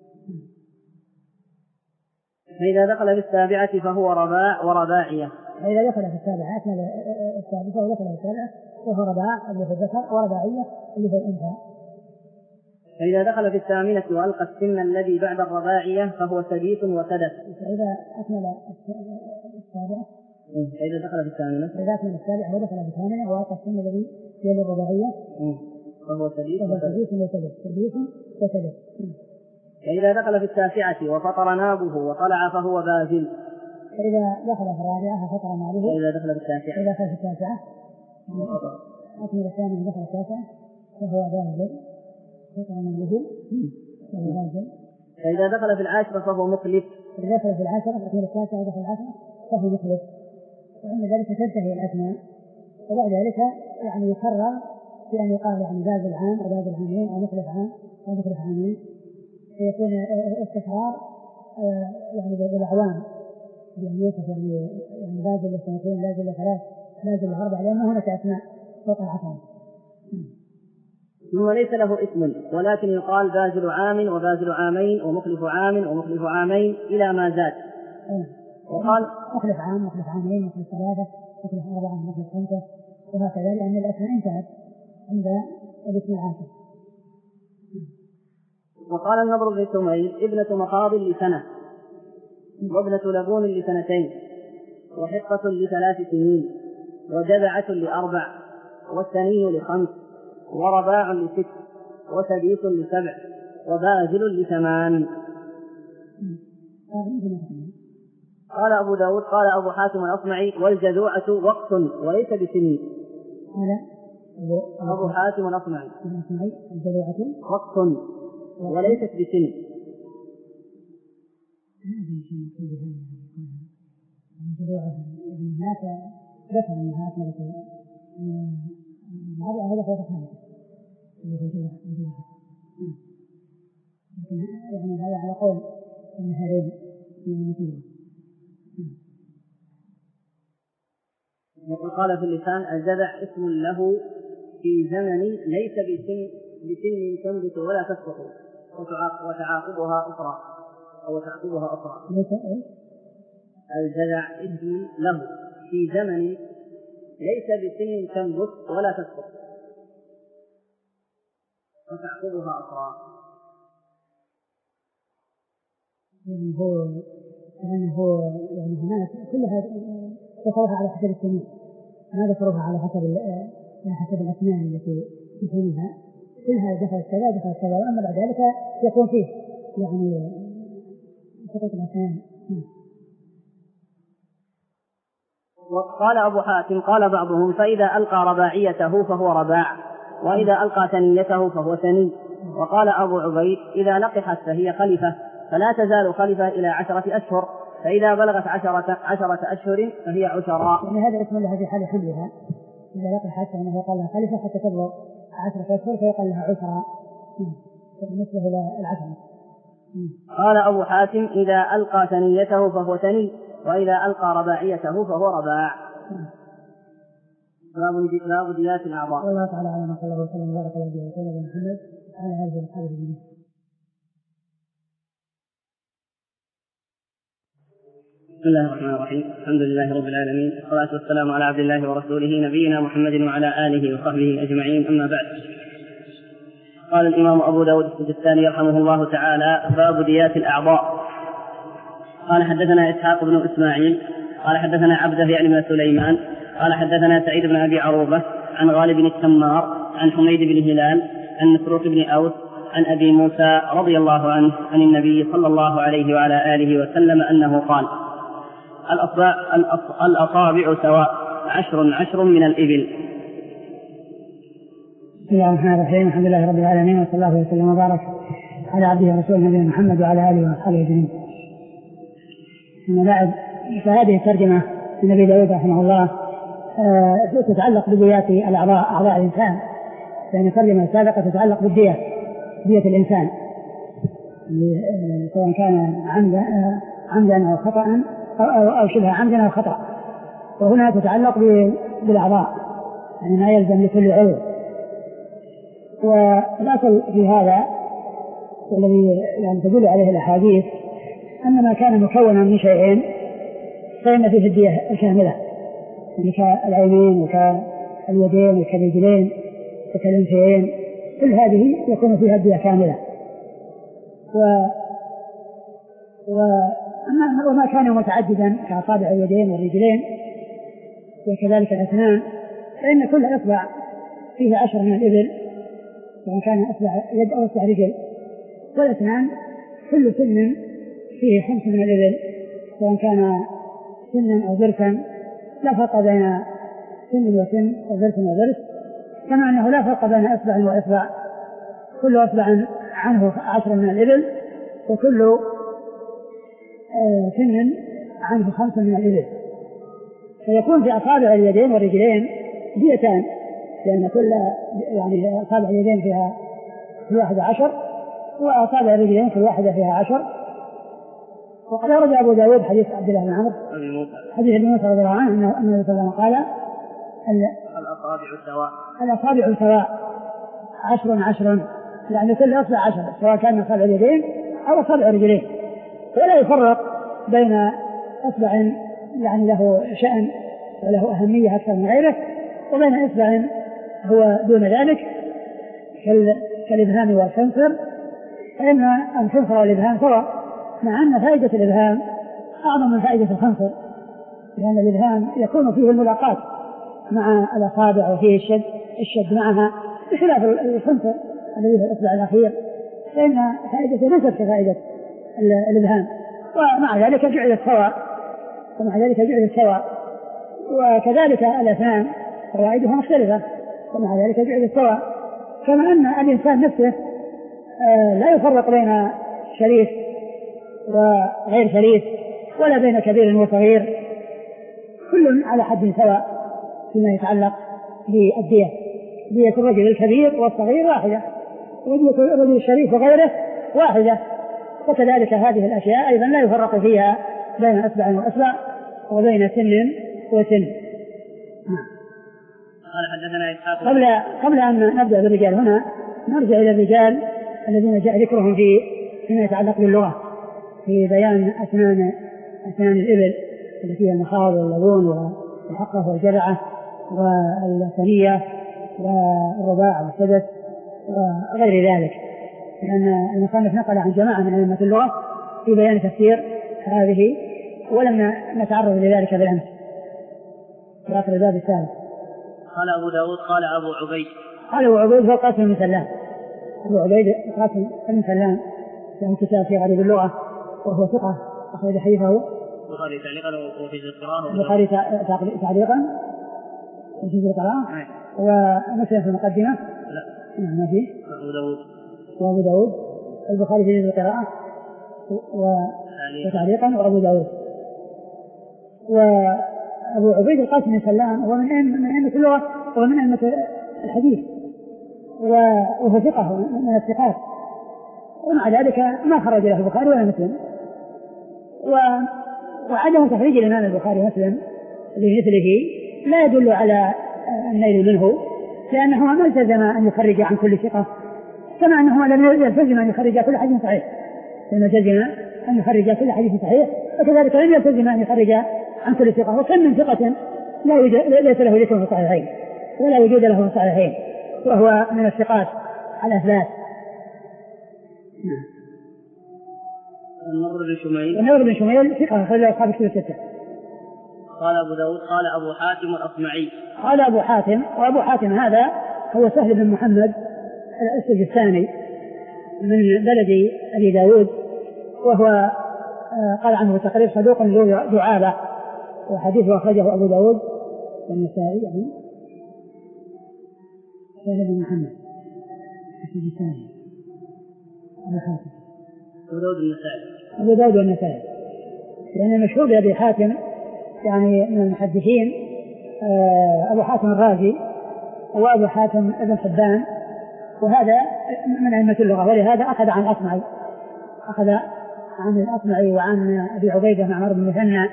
فإذا دخل في السابعة فهو رباع ورباعية.
فإذا دخل في السابعة أكمل السادسة ودخل في السابعة فهو رباع اللي هو الذكر ورباعية اللي هو الأنثى.
فإذا دخل في الثامنة وألقى السن الذي بعد الرباعية فهو سديس وسدس.
فإذا أكمل السابعة
فإذا دخل في الثامنة
فإذا أكمل السابعة ودخل في الثامنة وألقى السن الذي يلي الرباعية
فهو سديس
وسدس سديس وسدس.
فإذا دخل في التاسعة وفطر نابه وطلع فهو بازل.
فإذا دخل في الرابعة ففطر نابه.
فإذا دخل في التاسعة
إذا دخل في التاسعة أكمل الثامنة دخل التاسعة فهو بازل فطر نابه فهو بازل.
فإذا دخل في العاشرة فهو مخلف
إذا دخل في العشرة أكمل التاسعة ودخل العشرة فهو مخلف، وعند ذلك تنتهي الأسماء، وبعد ذلك يعني يكرر في أن يقال يعني باذل عام أو باذل عامين أو مخلف عام أو مخلف عامين، فيكون التكرار يعني بالأعوام، يعني يوصف يعني يعني باذل لسنتين، باذل لثلاث، باذل لأربع، لأنه هناك أسماء فوق العشرة.
ثم ليس له اسم، ولكن يقال باذل عام وباذل عامين ومخلف عام ومخلف عامين إلى ما زاد. وقال
مخلف عام، مخلف عامين، مخلف ثلاثة، مخلف أربعة، مخلف خمسة، وهكذا، لأن الأسماء انتهت عند الاسم العاشر.
وقال النضر بن سميد ابنة مخاض لسنة، وابنة لبون لسنتين، وحقة لثلاث سنين، وجذعة لأربع، والثني لخمس، ورباع لست، وسديس لسبع، وباذل لثمان. قال أبو داود قال أبو حاتم الأصمعي والجذوعة وقت وليس بسنين. أبو حاتم الأصمعي
الجذوعة
وقت وليست بسن.
الجذوعة يعني هناك ذكر منها أكمل هذا هذا هو الخامس اللي هو الجذوعة، لكن يعني هذا على قول ابن هريم من المثيل.
يقول قال في اللسان الجذع اسم له في زمن ليس بسن بسن تنبت ولا تسقط وتعاقبها أخرى أو تعقبها أخرى. الجذع اسم له في زمن ليس بسن تنبت ولا تسقط وتعقبها أخرى.
يعني هو يعني هو يعني هناك كلها ذكرها على حسب السنين، ما ذكرها على حسب على حسب الأسنان التي تسميها، كلها دخلت كذا دخلت كذا، وأما بعد ذلك يكون فيه يعني سقوط الأسنان.
وقال أبو حاتم قال بعضهم فإذا ألقى رباعيته فهو رباع، وإذا ألقى ثنيته فهو ثني. وقال أبو عبيد إذا لقحت فهي خلفة، فلا تزال خلفة إلى عشرة أشهر، فإذا بلغت عشرة, عشرة أشهر فهي عشراء.
يعني هذا اسم لها في حال حملها، إذا لقحت فإنه يقال لها خلفة حتى تبلغ عشرة أشهر فيقال لها عشراء بالنسبة إلى العشرة.
قال أبو حاتم إذا ألقى ثنيته فهو ثني، وإذا ألقى رباعيته فهو رباع. باب ديات الأعضاء.
والله تعالى على ما صلى الله وسلم وبارك على نبينا محمد وعلى آله وصحبه أجمعين.
بسم الله الرحمن الرحيم، الحمد لله رب العالمين، والصلاة والسلام على عبد الله ورسوله نبينا محمد وعلى آله وصحبه أجمعين، أما بعد. قال الإمام أبو داود السجستاني يرحمه الله تعالى باب ديات الأعضاء. قال حدثنا إسحاق بن إسماعيل قال حدثنا عبده يعني بن سليمان قال حدثنا سعيد بن أبي عروبة عن غالب بن التمار عن حميد بن هلال عن مسروق بن أوس عن أبي موسى رضي الله عنه عن النبي صلى الله عليه وعلى آله وسلم أنه قال الأصابع سواء عشر عشر من الإبل.
بسم الله الرحمن الرحيم، الحمد لله رب العالمين، وصلى الله وسلم وبارك على عبده ورسوله نبينا محمد وعلى آله وصحبه أجمعين. أما بعد، فهذه الترجمة للنبي داود رحمه الله تتعلق بديات الأعضاء، أعضاء الإنسان، لأن الترجمة السابقة تتعلق بالدية، دية الإنسان سواء كان عمدا أو خطأ أو شبه عمدا أو خطأ، وهنا تتعلق بالأعضاء، يعني ما يلزم لكل عضو. والأصل في هذا الذي يعني تدل عليه الأحاديث أن ما كان مكونا من شيئين فإن فيه الدية الكاملة، يعني كالعينين وكاليدين وكالرجلين وكالأنفين، كل هذه يكون فيها الدية كاملة. و وما كان متعددا كأصابع اليدين والرجلين وكذلك الأسنان، فإن كل إصبع فيه عشر من الإبل، سواء كان إصبع يد أو إصبع رجل. والأسنان كل سن فيه خمس من الإبل، سواء كان سنا أو ضرسا، لا فرق بين سن وسن وضرس وضرس، كما أنه لا فرق بين إصبع وإصبع، كل إصبع عنه عشر من الإبل، وكل سن عنه خمسة من الإبل، فيكون في أصابع اليدين والرجلين ديتان، لأن كل يعني أصابع اليدين فيها في واحدة عشر وأصابع الرجلين في الواحدة فيها عشر. وقد ورد أبو داود حديث عبد الله بن عمرو حديث ابن موسى رضي الله عنه أنه النبي صلى الله عليه وسلم قال
الأصابع سواء
الأصابع سواء عشر عشر، يعني كل أصبع عشر سواء كان أصابع اليدين أو أصابع الرجلين، ولا يفرق بين أصبع يعني له شأن وله أهمية أكثر من غيره وبين أصبع هو دون ذلك كالإبهام والخنصر، فإن الخنصر والإبهام سواء، مع أن فائدة الإبهام أعظم من فائدة الخنصر، لأن الإبهام يكون فيه الملاقاة مع الأصابع وفيه الشد الشد معها، بخلاف الخنصر الذي هو الإصبع الأخير فإن فائدته ليست كفائدة الإبهام، ومع ذلك جعلت سواء ومع ذلك جعلت سواء وكذلك الأسنان فوائدها مختلفة ومع ذلك جعلت سواء، كما أن الإنسان نفسه لا يفرق بين شريف وغير شريف ولا بين كبير وصغير، كل على حد سواء فيما يتعلق بالدية. دية الرجل الكبير والصغير واحدة، ودية الرجل الشريف وغيره واحدة، وكذلك هذه الأشياء أيضا لا يفرق فيها بين أصبع وأصبع وبين سن وسن. قبل قبل أن نبدأ بالرجال هنا نرجع إلى الرجال الذين جاء ذكرهم في فيما يتعلق باللغة في بيان أسنان أسنان الإبل التي فيها المخاض واللبون والحقة والجرعة والثنية والرباع والسدس وغير ذلك، لأن المصنف نقل عن جماعة من أئمة اللغة في بيان تفسير هذه ولم نتعرض لذلك بالأمس في آخر الباب الثالث.
قال أبو داود قال أبو عبيد
قال أبو عبيد هو قاسم بن سلام. أبو عبيد قاسم بن سلام له كتاب في غريب اللغة وهو ثقة أخرج حديثه
البخاري تعليقا وفي القراءة
البخاري تعليقا وفي القراءة ومسلم في المقدمة
لا
ما فيه
أبو داود
وأبو داود البخاري في القراءة وتعليقا وأبو داود. وأبو عبيد القاسم بن سلام هو من من أئمة اللغة ومن أئمة الحديث وهو ثقة من الثقات، ومع ذلك ما خرج له البخاري ولا مسلم، وعدم تخريج الإمام البخاري مسلم لمثله لا يدل على النيل منه، لأنه ما التزم أن يخرج عن كل ثقة، كما أنه لم يلتزم أن يخرج كل حديث صحيح، لم يلتزم أن يخرج كل حديث صحيح، وكذلك لم يلتزم أن يخرج عن كل ثقة. وكم من ثقة لا ليس له ذكر في الصحيحين ولا وجود له في الصحيحين وهو من الثقات الأثبات.
النضر بن شميل
النضر بن شميل ثقة أخرج له أصحاب الكتب الستة.
قال أبو داود قال أبو حاتم الأصمعي
قال أبو حاتم، وأبو حاتم هذا هو سهل بن محمد السجستاني من بلد أبي داود، وهو قال عنه تقريب صدوق ذو دعابة، وحديثه أخرجه أبو داود والنسائي. يعني سهل بن محمد السجستاني أبو حاتم
أبو داود النسائي
أبو داود والنسائي، لأن يعني مشهور بأبي حاتم يعني من المحدثين أبو حاتم الرازي وأبو حاتم ابن حبان، وهذا من أئمة اللغة، ولهذا أخذ عن الأصمعي أخذ عن الأصمعي وعن أبي عبيدة معمر بن مثنى.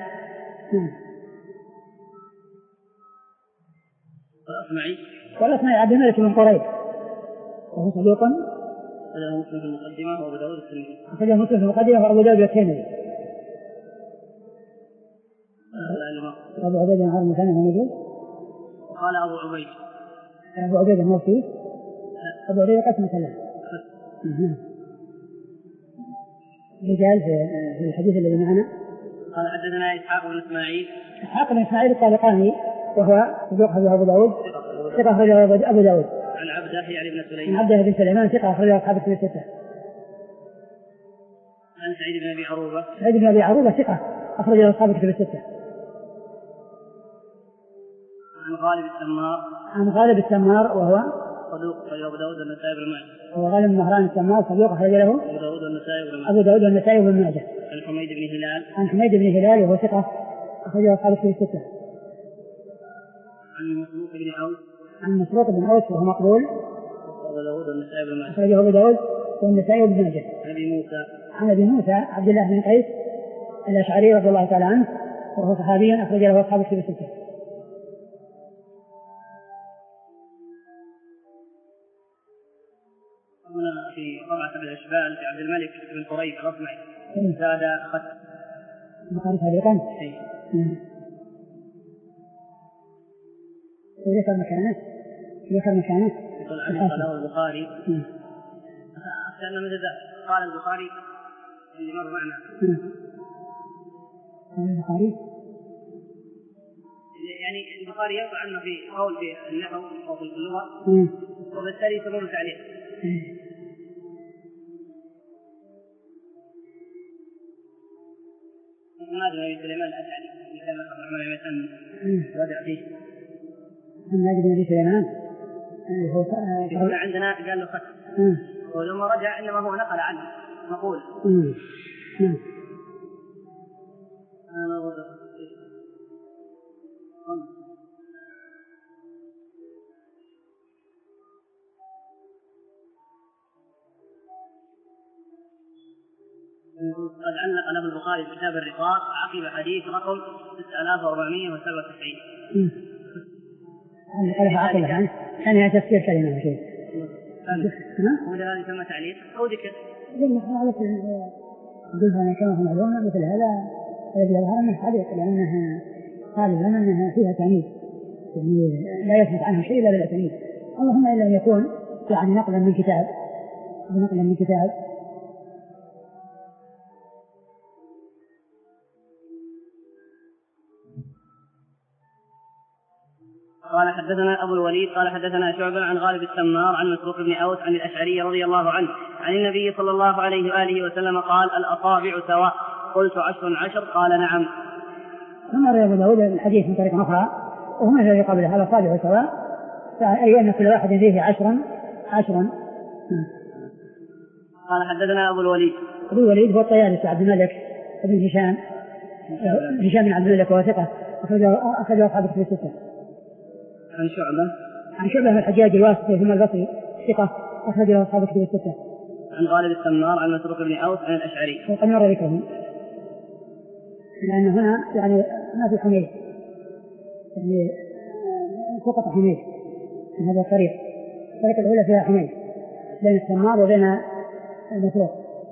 الأصمعي
والأصمعي عبد الملك بن قريب وهو صدوق
أخرجه مسلم في المقدمة وأبو داود الترمذي
أخرجه مسلم في المقدمة وأبو داود الترمذي. أبو عبيدة معمر بن مثنى موجود.
وقال أبو عبيدة
أبو عبيدة موفي أبو عبيدة قسم سلام رجال في الحديث الذي معنا.
قال حدثنا إسحاق بن إسماعيل
إسحاق بن إسماعيل الطالقاني وهو صدوق أخرجه أبو داود ثقة أخرجه أبو داود.
عن عبده يعني بن سليمان
عن عبده بن سليمان ثقة أخرجه أصحاب الكتب الستة.
عن سعيد بن أبي عروبة
سعيد بن أبي عروبة ثقة أخرجه أصحاب الكتب الستة.
عن غالب السمار
عن غالب السمار وهو
صدوق أخرجه أبو داود والنسائي بن ماجه.
وهو غالب مهران السمار صدوق أخرج له
أبو داود والنسائي بن ماجه.
أبو داود والنسائي بن ماجه.
عن حميد بن هلال
عن حميد بن هلال وهو ثقة أخرجه أصحاب الكتب الستة.
عن مسروق بن أوس
عن مسروق بن أوس وهو مقبول
أبو داود والنسائي بن ماجه
أخرجه أبو داود والنسائي بن ماجه.
عن أبي موسى
عن أبي موسى عبد الله بن قيس الأشعري رضي الله تعالى عنه وهو صحابي أخرج له أصحاب الكتب الستة.
هنا في طبعة الأشبال في عبد الملك بن قريب الأصمعي زاد خط
البخاري تعليقا وذكر مكانه ذكر مكانه
يقول عنه قاله البخاري كأنه مثل قال البخاري اللي مر معنا
قال البخاري
يعني البخاري يقع عنه في قول في النحو أو في اللغة وبالتالي يسمونه تعليق. ماذا نبي سليمان الأشعري كان الرحمن يمثل ودع فيه
ماذا نبي سليمان
يقول عندنا قال له خط ولما رجع إنما هو نقل عنه نقول قد علق له البخاري في كتاب الرقاق عقب حديث رقم ستة آلاف وأربعمائة وسبعة وتسعين.
هذا عقب عنه كان هذا تفسير كلمة شيء.
هو هذا ثم تعليق أو ذكر.
لما حالة قلت أنا كما هم معلومة مثل هذا الذي يظهر أنه تعليق لأنها غالبا أنها فيها تعنيف يعني لا يثبت عنه شيء إلا بالتعنيف اللهم إلا أن يكون يعني نقلا من كتاب نقلا من كتاب.
قال حدثنا أبو الوليد قال حدثنا شعبة عن غالب التمار عن مسروق بن أوس عن الأشعري رضي الله عنه عن النبي صلى الله عليه وآله وسلم قال الأصابع سواء قلت عشر عشر قال نعم.
ثم روى أبو داود الحديث من طريق أخرى وهو الذي قبله الأصابع سواء أي أن كل واحد فيه عشرا عشرا.
قال حدثنا أبو الوليد
أبو الوليد هو الطيالسي عبد الملك بن هشام هشام بن عبد الملك وثقة أخرجه أصحاب الكتب الستة.
عن شعبة
عن شعبة من الحجاج الواسطي ثم البصري ثقة أخرجه أصحاب الكتب الستة.
عن غالب التمار عن مسروق بن أوس عن الأشعري
وقد مر ذكرهم لأن هنا يعني ما في حميد يعني فقط حميد من هذا الطريق الطريق الأولى فيها حميد بين التمار وبين المسروق.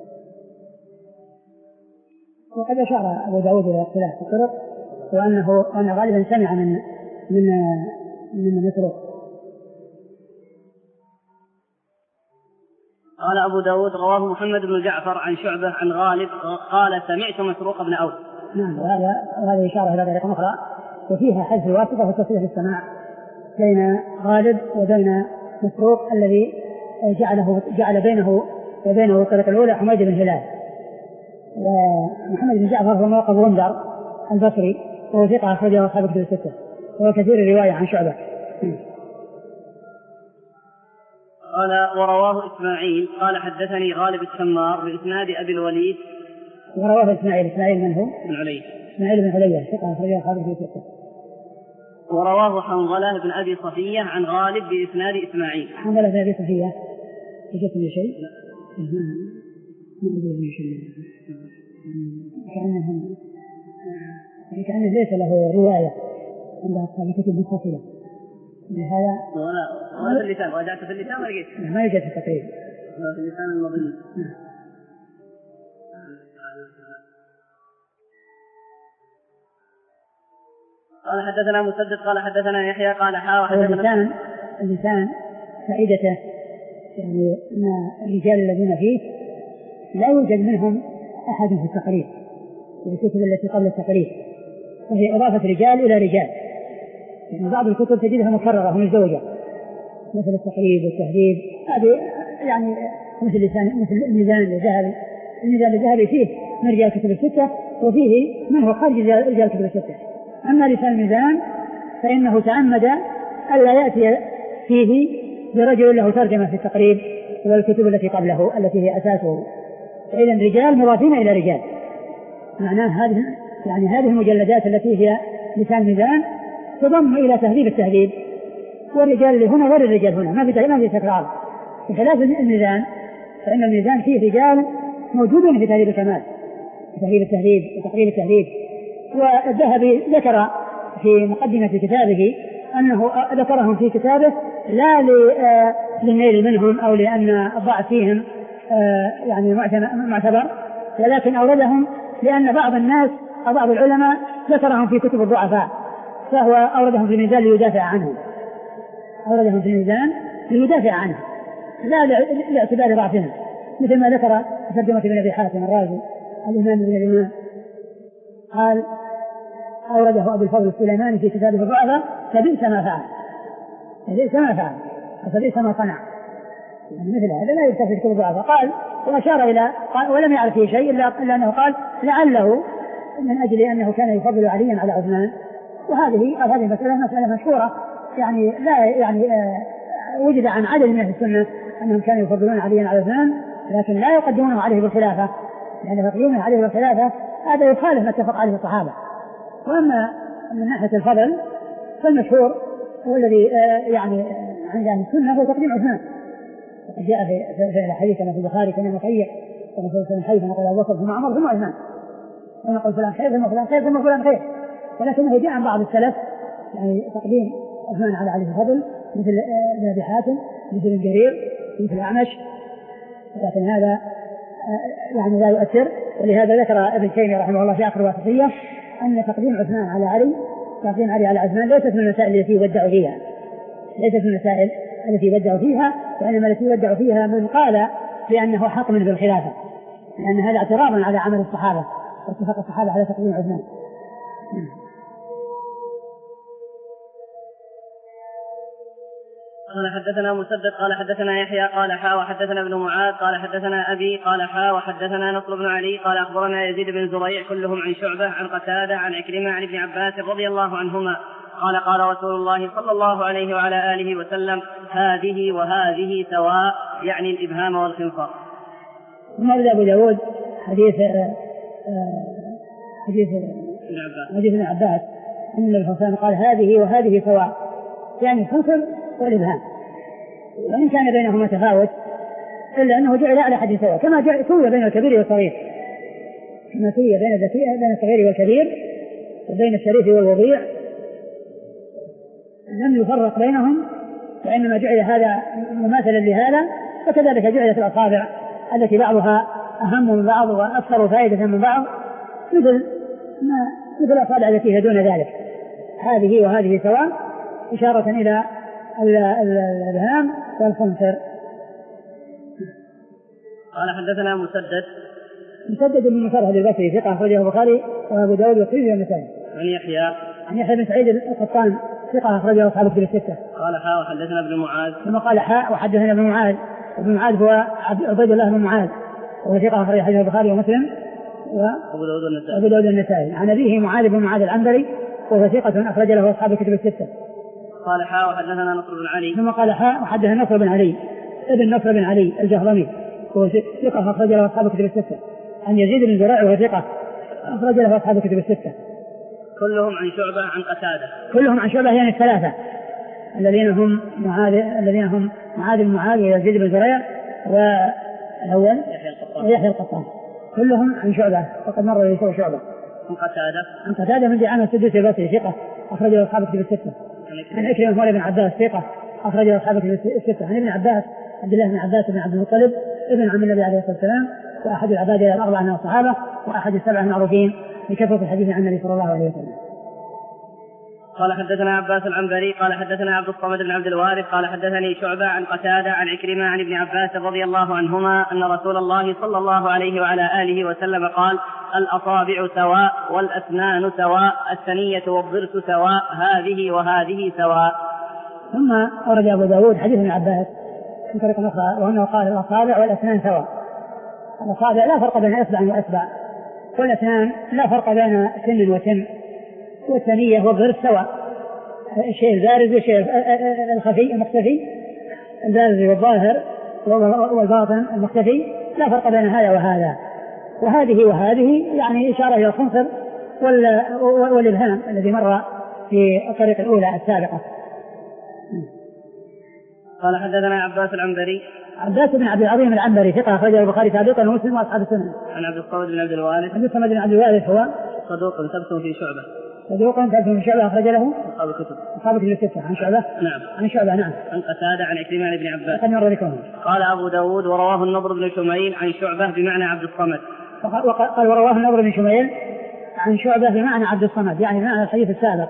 وقد أشار أبو داود إلى اختلاف الطرق وأنه أن غالبا سمع من من من مسروق.
قال أبو داود رواه محمد بن جعفر عن شعبة عن غالب قال سمعت مسروق بن أوس.
نعم وهذا وهذا إشارة إلى طريقة أخرى وفيها حذف الواسطة وتصحيح السماع بين غالب وبين مسروق الذي جعله جعل بينه وبينه الطريق الأولى حميد بن هلال. ومحمد بن جعفر هو موقف غندر البصري وهو ثقة أخرجه أصحاب الكتب الستة وهو كثير الرواية عن شعبة.
قال ورواه إسماعيل قال حدثني غالب التمار بإسناد أبي الوليد.
ورواه إسماعيل إسماعيل من هو؟
بن علي
إسماعيل بن علي ثقة أخرجه أصحاب الكتب الستة.
ورواه حنظلة بن أبي صفية عن غالب بإسناد إسماعيل.
حنظلة بن أبي صفية وجدت من شيء؟ لا ما أدري من شيء كأنه كأنه ليس له رواية عند أصحاب الكتب متصلة بهذا.
ولا ولا في اللسان رجعت في اللسان ما لقيت
ما يوجد في التقريب
في اللسان المضي. قال حدثنا مسدد قال حدثنا يحيى قال حا وحدثنا
اللسان اللسان فائدته يعني أن الرجال الذين فيه لا يوجد منهم أحد في التقريب والكتب التي قبل التقريب وهي إضافة رجال إلى رجال يعني بعض الكتب تجدها مكررة ومزدوجة مثل التقريب والتهذيب هذه يعني مثل لسان مثل الميزان الذهبي الميزان الذهبي فيه من رجال الكتب الستة وفيه من هو خارج رجال الكتب الستة. أما لسان الميزان فإنه تعمد ألا يأتي فيه برجل له ترجمة في التقريب والكتب التي قبله التي هي أساسه. فإذا رجال مضافين إلى رجال معناه هذه يعني هذه المجلدات التي هي لسان الميزان تضم إلى تهذيب التهذيب، والرجال اللي هنا والرجال هنا، ما في ما في تكرار. بخلاف الميزان فإن الميزان فيه رجال موجودون في تهذيب الكمال، تهذيب التهذيب وتقريب التهذيب. والذهبي ذكر في مقدمة كتابه أنه ذكرهم في كتابه لا للنيل منهم أو لأن الضعف فيهم يعني معتبر، ولكن أوردهم لأن بعض الناس أو بعض العلماء ذكرهم في كتب الضعفاء، فهو أوردهم في الميزان ليدافع عنهم، أوردهم في الميزان ليدافع عنهم لا لاعتبار ضعفهم، مثل ما ذكر ترجمة ابن أبي حاتم الرازي الإمام ابن الإمام قال أورده أبو الفضل السليماني في كتابه الضعفاء فبئس ما فعل، فبئس ما فعل فبئس ما صنع، يعني مثل هذا لا يكتفي كتب الضعفاء. قال وأشار إلى قال ولم يعرف فيه شيء إلا, إلا أنه قال لعله من أجل أنه كان يفضل عليا على عثمان، وهذه هذه المسألة مسألة مشهورة يعني لا يعني آه وجد عن عدد من أهل السنة أنهم كانوا يفضلون عليا على عثمان، لكن لا يقدمونه عليه بالخلافة، لأن تقديمه عليه بالخلافة هذا يخالف ما اتفق عليه الصحابة. وأما من ناحية الفضل فالمشهور هو الذي آه يعني عند أهل السنة هو تقديم عثمان، وقد جاء في في الحديث كما في البخاري كان مخير كما في سنن حي فنقول أبو بكر ثم عمر ثم عثمان، ونقول فلان خير ثم فلان خير ثم فلان خير، ولكنه جاء عن بعض السلف يعني تقديم عثمان على علي الفضل مثل ابن أبي حاتم مثل الجرير مثل الأعمش، لكن هذا يعني لا يؤثر. ولهذا ذكر ابن تيمية رحمه الله في آخر الواسطية أن تقديم عثمان على علي تقديم علي على عثمان ليست من المسائل التي يودع فيها، ليست من المسائل التي يودع فيها، وإنما التي يودع فيها من قال بأنه حق من بالخلافة، لأن هذا اعتراضا على عمل الصحابة واتفاق الصحابة على تقديم عثمان.
قال حدثنا مسدد قال حدثنا يحيى قال حا وحدثنا ابن معاذ قال حدثنا أبي قال حا وحدثنا نصر بن علي قال أخبرنا يزيد بن زريع كلهم عن شعبة عن قتادة عن عكرمة عن ابن عباس رضي الله عنهما قال قال رسول الله صلى الله عليه وعلى آله وسلم هذه وهذه سواء، يعني الإبهام والخنصر.
ثم أبو داود حديث حديث حديث ابن عباس أن النبي صلى الله عليه وسلم قال هذه وهذه سواء، يعني الخنصر والإبهام، وإن كان بينهما تفاوت إلا أنه جعل على حد سواء، كما سوي بين الكبير والصغير، كما سوي بين بين الصغير والكبير وبين الشريف والوضيع لم يفرق بينهم، وإنما جعل هذا مماثلا لهذا، وكذلك جعلت الأصابع التي بعضها أهم من بعض وأكثر فائدة من بعض مثل ما مثل الأصابع التي هي دون ذلك، هذه وهذه سواء، إشارة إلى الإبهام والخنصر.
قال حدثنا مسدد
مسدد بن مسرهد البصري ثقة أخرجه البخاري وأبو داود والترمذي والنسائي.
عن يحيى
عن يحيى بن سعيد القطان ثقة أخرجه أصحاب الكتب الستة.
قال حاء وحدثنا ابن معاذ
ثم قال حاء وحدثنا ابن معاذ، ابن معاذ هو عبيد الله بن معاذ وهو ثقة أخرجه حديث البخاري ومسلم
وأبو داود والنسائي.
أبو داود والنسائي. عن أبيه معاذ بن معاذ العنبري وهو ثقة أخرج له أصحاب الكتب الستة.
قال حاء وحدثنا نصر بن علي.
ثم قال حاء وحدثنا نصر بن علي ابن نصر بن علي الجهضمي وهو ثقة أخرج له أصحاب الكتب الستة. عن يزيد بن زريع وهو ثقة أخرج له أصحاب الكتب الستة.
كلهم عن شعبة عن قتادة.
كلهم عن شعبة يعني الثلاثة الذين هم معاذ الذين هم معاذ بن معاذ ويزيد بن زريع والأول يحيى القطان، كلهم عن شعبة، وقد مر يسوع شعبة.
عن قتادة
عن قتادة من دعامة السدوسي البصري ثقة أخرج له أصحاب الكتب الستة. عن عكرمة مولى بن عباس ثقة أخرج له أصحاب الكتب الستة. عن ابن عباس عبد الله بن عباس بن عبد المطلب ابن عم النبي عليه الصلاة والسلام، وأحد العباد الأربعة من الصحابة، وأحد السبعة المعروفين بكثرة الحديث عن النبي صلى الله عليه وسلم.
قال حدثنا عباس العنبري قال حدثنا عبد الصمد بن عبد الوارث قال حدثني شعبة عن قتادة عن عكرمة عن ابن عباس رضي الله عنهما أن رسول الله صلى الله عليه وعلى آله وسلم قال الأصابع سواء والأسنان سواء الثنية والضرس سواء هذه وهذه سواء.
ثم أورد أبو داود حديث ابن عباس من طريق أخرى وأنه قال الأصابع والأسنان سواء. الأصابع لا فرق بين أصبع وأصبع، والأسنان لا فرق بين سن وسن، والثنية والضرس سواء، الشيء البارز والشيء الخفي المختفي، البارز والظاهر والباطن المختفي لا فرق بين هذا وهذا، وهذه وهذه يعني إشارة إلى الخنصر والإبهام الذي مر في الطريق الأولى السابقة.
قال حدثنا عباس العنبري
عباس بن عبد العظيم العنبري ثقة أخرجه البخاري تعليقا ومسلم وأصحاب السنن.
عن عبد الصمد بن عبد الوارث.
عبد الصمد بن عبد الوارث هو
صدوق ثبت في شعبة.
صدوق ثبت في شعبة أخرج له
أصحاب الكتب.
أصحاب الكتب الستة. عن شعبة.
نعم.
عن شعبة نعم.
عن قتادة عن عكرمة عن ابن عباس.
قد مر ذكرهم.
قال أبو داود ورواه النضر بن شميل عن شعبة بمعنى عبد الصمد.
وقال ورواه النضر بن شميل عن شعبة بمعنى عبد الصمد يعني بمعنى الحديث السابق.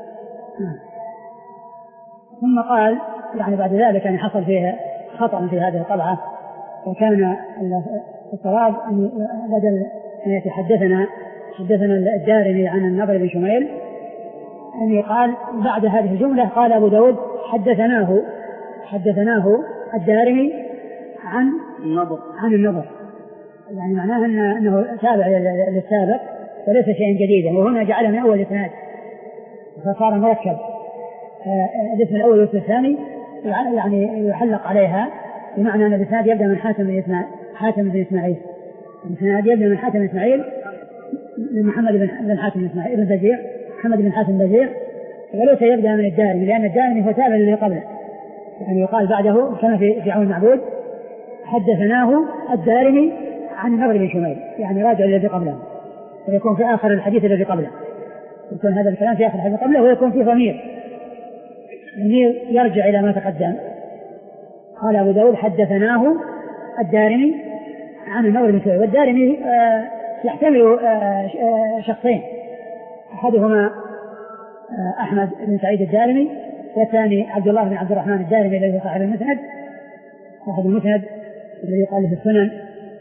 ثم قال يعني بعد ذلك يعني حصل فيه خطأ في هذه الطبعة، وكان الصواب أن بدل أن يتحدثنا حدثنا الدارمي عن النضر بن شميل أن يقال بعد هذه الجملة قال أبو داود حدثناه حدثناه الدارمي عن
النضر
عن النضر يعني معناه أنه تابع للسابق وليس شيئا جديدا، وهنا جعله من أول إسناد فصار مركب الاسم الأول والاسم الثاني يعني يحلق عليها، بمعنى أن الإسناد يبدأ من حاتم بن إسماعيل حاتم بن إسماعيل الإسناد يبدأ من حاتم بن إسماعيل من محمد بن حاتم بن إسماعيل بن بزيع محمد بن حاتم بزيع، وليس يبدأ من الدارمي لأن الدارمي هو تابع للي قبله، يعني يقال بعده كما في في عون المعبود حدثناه الدارمي عن النضر بن شميل يعني راجع الذي قبله، ويكون في آخر الحديث الذي قبله، يكون هذا الكلام في آخر الحديث قبله ويكون في ضمير ضمير يرجع إلى ما تقدم. قال أبو داود حدثناه الدارمي عن النضر بن شميل، والدارمي آه يحتمل آه شخصين، أحدهما آه أحمد بن سعيد الدارمي، والثاني عبد الله بن عبد الرحمن الدارمي الذي هو صاحب المسند صاحب المسند الذي قال في السنن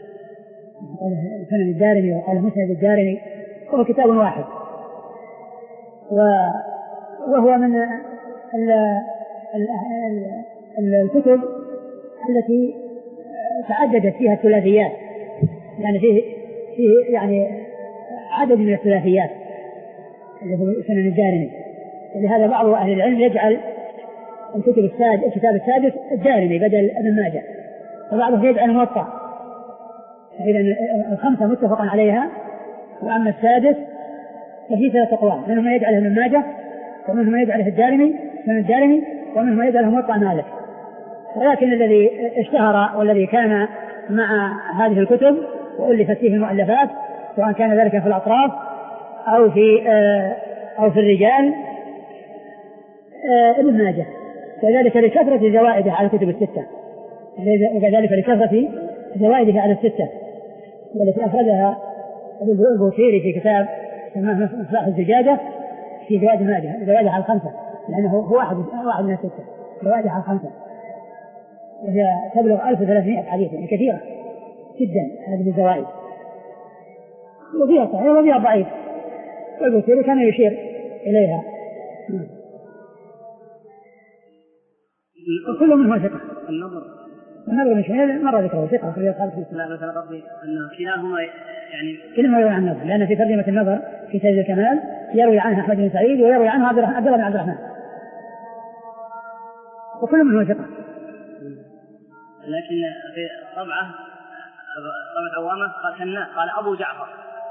سنن الدارمي وقال مسند الدارمي، هو كتاب واحد وهو من ال ال ال الكتب التي تعددت فيها الثلاثيات، يعني فيه فيه يعني عدد من الثلاثيات اللي هو سنن الدارمي، لهذا بعض أهل العلم يجعل الكتب السادس الكتاب السادس الدارمي بدل ابن ماجه، وبعضهم يجعل موطأ، إذا الخمسة متفق عليها، وأما السادس ففي ثلاث أقوال، منهم من يجعله ابن ماجه، ومنهم من يجعله الدارمي من الدارمي، ومنهم من يجعله موطأ مالك. ولكن الذي اشتهر والذي كان مع هذه الكتب وألفت فيه المؤلفات سواء كان ذلك في الأطراف أو في آه أو في الرجال آه ابن ماجه، وذلك لكثرة زوائده على الكتب الستة، وكذلك لكثرة زوائده على الستة والتي أخرجها البوصيري في كتاب سماه مصباح الزجاجة في زوائد ماجه زوائده على الخمسة، لأنه هو واحد واحد من الستة زوائده على الخمسة، وهي تبلغ ألف وثلاثمائة حديث، يعني كثيرة جدا هذه الزوائد، وفيها صحيح وفيها ضعيف، والبوصيري كان يشير إليها، وكل منه ثقة.
النظر
النظر مش مرة ذكره ثقة في الخالف.
لا مثلا قصدي أن كلاهما يعني
كلمة يروي عن النظر، لأن في ترجمة النظر في تهذيب الكمال يروي عنها أحمد بن سعيد ويروي عنها عبد الله بن عبد الرحمن، وكل منه ثقة.
لكن في طبعة طبعة عوامة قال حنا قال أبو جعفر،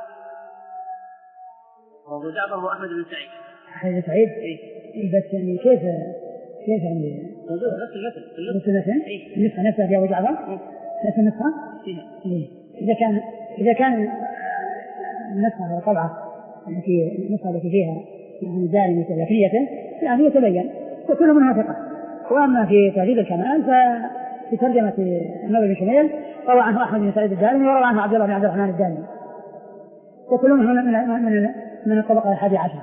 وأبو جعفر هو أحمد بن سعيد.
أحمد بن سعيد
إيه
بس يعني كيف كيف يعني
نفس المثل
نفس المثل النسخة نفسها في أبو جعفر نفس النسخة إيه. إذا كان إذا كان النسخة والطبعة التي النسخة التي فيها يعني دارمي ثلاثيته يعني يتبين وكل منها ثقة. وأما في تهذيب الكمال ففي ترجمة النضر بن شميل روى عنه أحمد بن سعيد الدارمي وروى عنه عبد الله بن عبد الرحمن الدارمي، وكلهم من من من, من الطبقة الحادية عشر.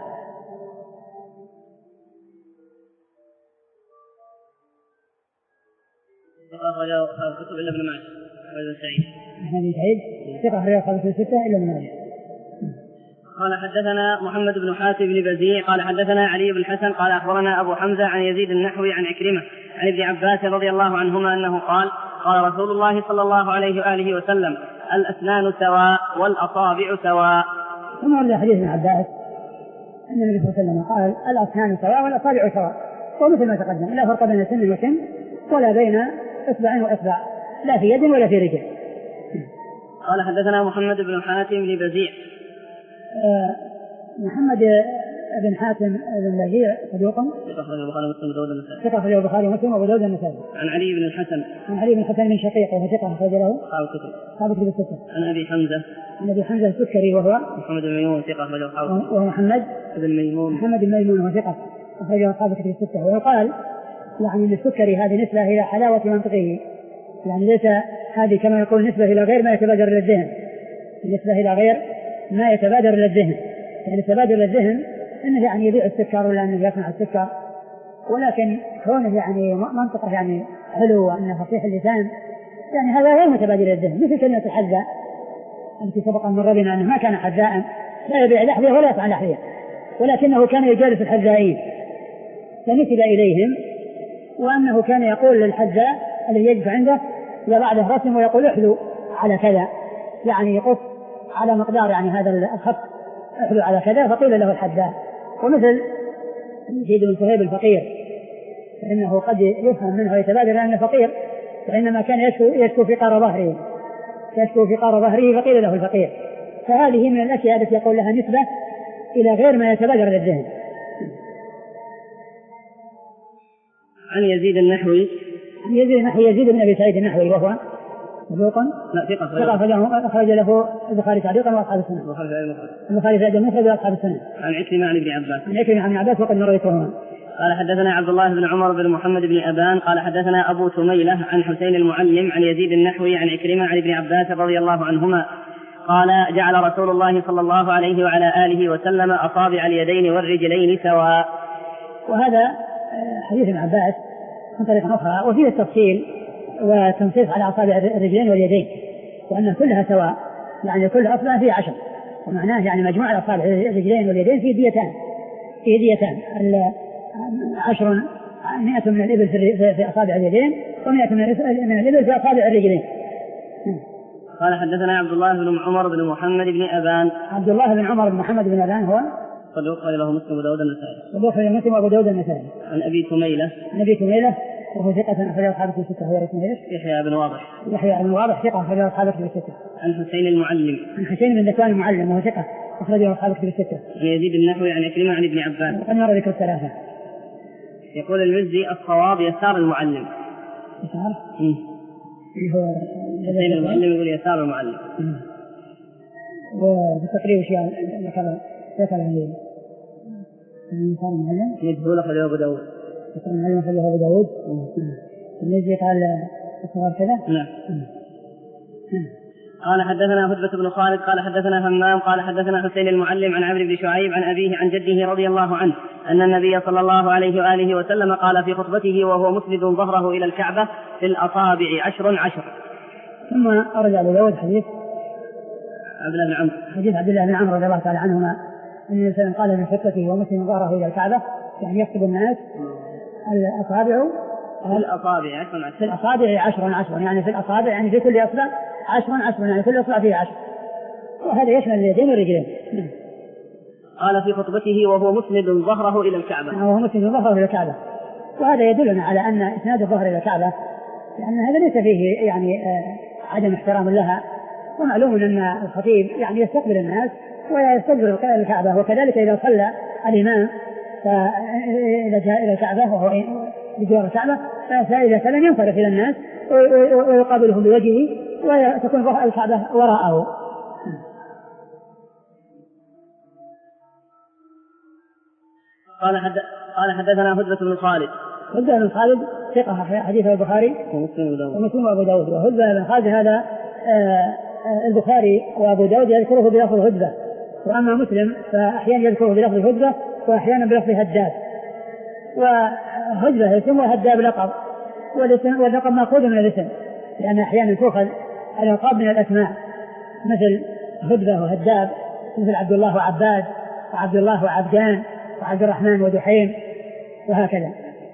أخرجه الكتب إلا ابن ماجه أحمد بن سعيد
أحمد بن سعيد ثقة أخرجه الكتب الستة إلا ابن ماجه.
قال حدثنا محمد بن حاتم بن بزيع قال حدثنا علي بن الحسن قال أخبرنا أبو حمزة عن يزيد النحوي عن عكرمة عن ابن عباس رضي الله عنهما أنه قال قال رسول الله صلى الله عليه وآله وسلم الأسنان سواء والأصابع سواء.
ثم ورد حديث ابن عباس أن النبي صلى الله عليه وسلم قال الأسنان سواء والأصابع سواء، ومثل ما تقدم لا فرق بين سن وسن ولا بين إصبع وإصبع، لا في يد ولا في رجل.
قال حدثنا محمد بن حاتم بن بزيع.
آه محمد بن حاتم بن بزيع صدوق
ثقة أخرجه البخاري ومسلم وأبو داود النسائي.
ثقة أخرجه البخاري ومسلم وأبو داود النسائي.
عن علي بن الحسن.
عن علي بن الحسن بن شقيق وهو ثقة أخرج له
أصحاب الكتب.
أصحاب الكتب الستة.
عن أبي حمزة.
عن أبي حمزة السكري وهو
محمد بن ميمون ثقة أخرجه أصحاب الكتب.
وهو محمد
بن ميمون.
محمد بن ميمون وهو ثقة أخرجه أصحاب الكتب الستة. ويقال يعني أن السكري هذه نسبة إلى حلاوة منطقه، يعني ليس هذه كما يقول نسبة إلى غير ما يتبادر إلى الذهن، نسبة إلى غير ما يتبادر إلى الذهن، يعني تبادر إلى الذهن أنه يعني يبيع السكر ولا أنه يصنع السكر، ولكن كونه يعني منطقة يعني حلو وأنه فصيح اللسان يعني هذا غير متبادر إلى الذهن. مثل كلمة الحذاء التي سبق أن مر بنا أنه ما كان حذاء، لا يبيع لحية ولا يصنع لحية، ولكنه كان يجالس الحذائين فنسب إليهم، وأنه كان يقول للحذاء الذي يجلس عنده يضع له رسم ويقول احلو على كذا، يعني يقص على مقدار يعني هذا الخط احلو على كذا، فقيل له الحذاء. ومثل يزيد بن صهيب الفقير فإنه قد يفهم منه ويتبادر أنه فقير، فإنما كان يشكو, يشكو فقار ظهره يشكو فقار ظهره فقيل له الفقير. فهذه من الأشياء التي يقول لها نسبة إلى غير ما يتبادر للذهن.
عن يزيد النحوي.
عن يزيد النحوي يزيد بن أبي سعيد النحوي وهو صدوق
لا ثقة
أخرج له البخاري تعليقا وأصحاب السنن. البخاري تعليقا المفرد وأصحاب السنن.
عن عكرمة عن ابن عباس.
عن عكرمة عن ابن عباس وقد مريتهما.
قال حدثنا عبد الله بن عمر بن محمد بن أبان قال حدثنا أبو تميلة عن حسين المعلم عن يزيد النحوي عن عكرمة عن ابن عباس رضي الله عنهما قال جعل رسول الله صلى الله عليه وعلى آله وسلم أصابع اليدين والرجلين سواء.
وهذا حديث ابن عباس من طريق أخرى وفيه التفصيل وتنصيص على أصابع الرجلين واليدين وأن كلها سواء، يعني كل أصبع فيه عشر، ومعناه يعني مجموع الأصابع الرجلين واليدين فيه ديتان فيه ديتان عشر مئة من الإبل في أصابع اليدين ومئة من الإبل في أصابع الرجلين.
قال حدثنا عبد الله بن عمر بن محمد بن أبان.
عبد الله بن عمر بن محمد بن أبان هو
صدوق أخرج له مسلم وأبو داود النسائي.
صدوق أخرج له مسلم وأبو داود النسائي.
عن أبي تميلة.
عن أبي تميلة وهو ثقة أخرج أصحاب الكتب الستة. هو اسمه إيش؟
يحيى بن واضح.
يحيى بن واضح ثقة أخرج أصحاب الكتب الستة.
عن حسين المعلم.
عن حسين بن ذكوان المعلم وهو ثقة أخرج أصحاب الكتب الستة.
عن يزيد النحوي عن عكرمة عن ابن عباس.
وقد نرى ذكر الثلاثة.
يقول المزي الصواب يسار المعلم.
يسار؟
امم. حسين المعلم يقول يسار المعلم.
وفي التقريب شيء ذكر ذكر هذه يسار المعلم.
مجهول أخرجه أبو داود.
يسار المعلم أخرجه أبو داود. المزي قال الصواب كذا؟
نعم. قال حدثنا هدبة بن خالد قال حدثنا همام قال حدثنا حسين المعلم عن عمرو بن شعيب عن أبيه عن جده رضي الله عنه أن النبي صلى الله عليه وآله وسلم قال في خطبته وهو مسند ظهره إلى الكعبة في الأصابع عشر عشر.
ثم أرجع لداود حديث
عبد الله بن عمرو
حديث عبد الله بن عمرو رضي الله تعالى عنهما أن الإنسان قال في خطبته وهو مسند ظهره إلى الكعبة يعني يخطب الناس الأصابع
في الأصابع عشر عشر.
في الأصابع عشر عشر يعني في الأصابع يعني في كل أصبع عشر عشر يعني كل أصبع فيه عشر، وهذا يشمل اليدين والرجلين.
قال في خطبته وهو مسند ظهره إلى الكعبة.
وهو مسند ظهره إلى الكعبة، وهذا يدلنا على أن إسناد الظهر إلى الكعبة لأن هذا ليس فيه يعني عدم احترام لها، ومعلوم أن الخطيب يعني يستقبل الناس ويستقبل الكعبة، وكذلك إذا صلى الإمام إذا جاء إلى الكعبة وهو بجوار الكعبة فإذا سلم ينصرف إلى الناس ويقابلهم بوجهه وتكون ظهر الكعبة وراءه.
قال حد... قال حدثنا هدبة بن خالد.
هدبة بن خالد ثقة حديث البخاري ومسلم وأبو داود. وهدبة بن خالد هذا البخاري وأبو داود يذكره بلفظ هدبة، وأما مسلم فأحيانا يذكره بلفظ هدبة وأحيانا بلفظ هداب، وهدبة اسم وهداب لقب، واللقب مأخوذ من الاسم لأن أحيانا تؤخذ الألقاب من الأسماء مثل هدبة وهداب، مثل عبد الله وعباد وعبد الله وعبدان وعبد الرحمن ودحيم وهكذا.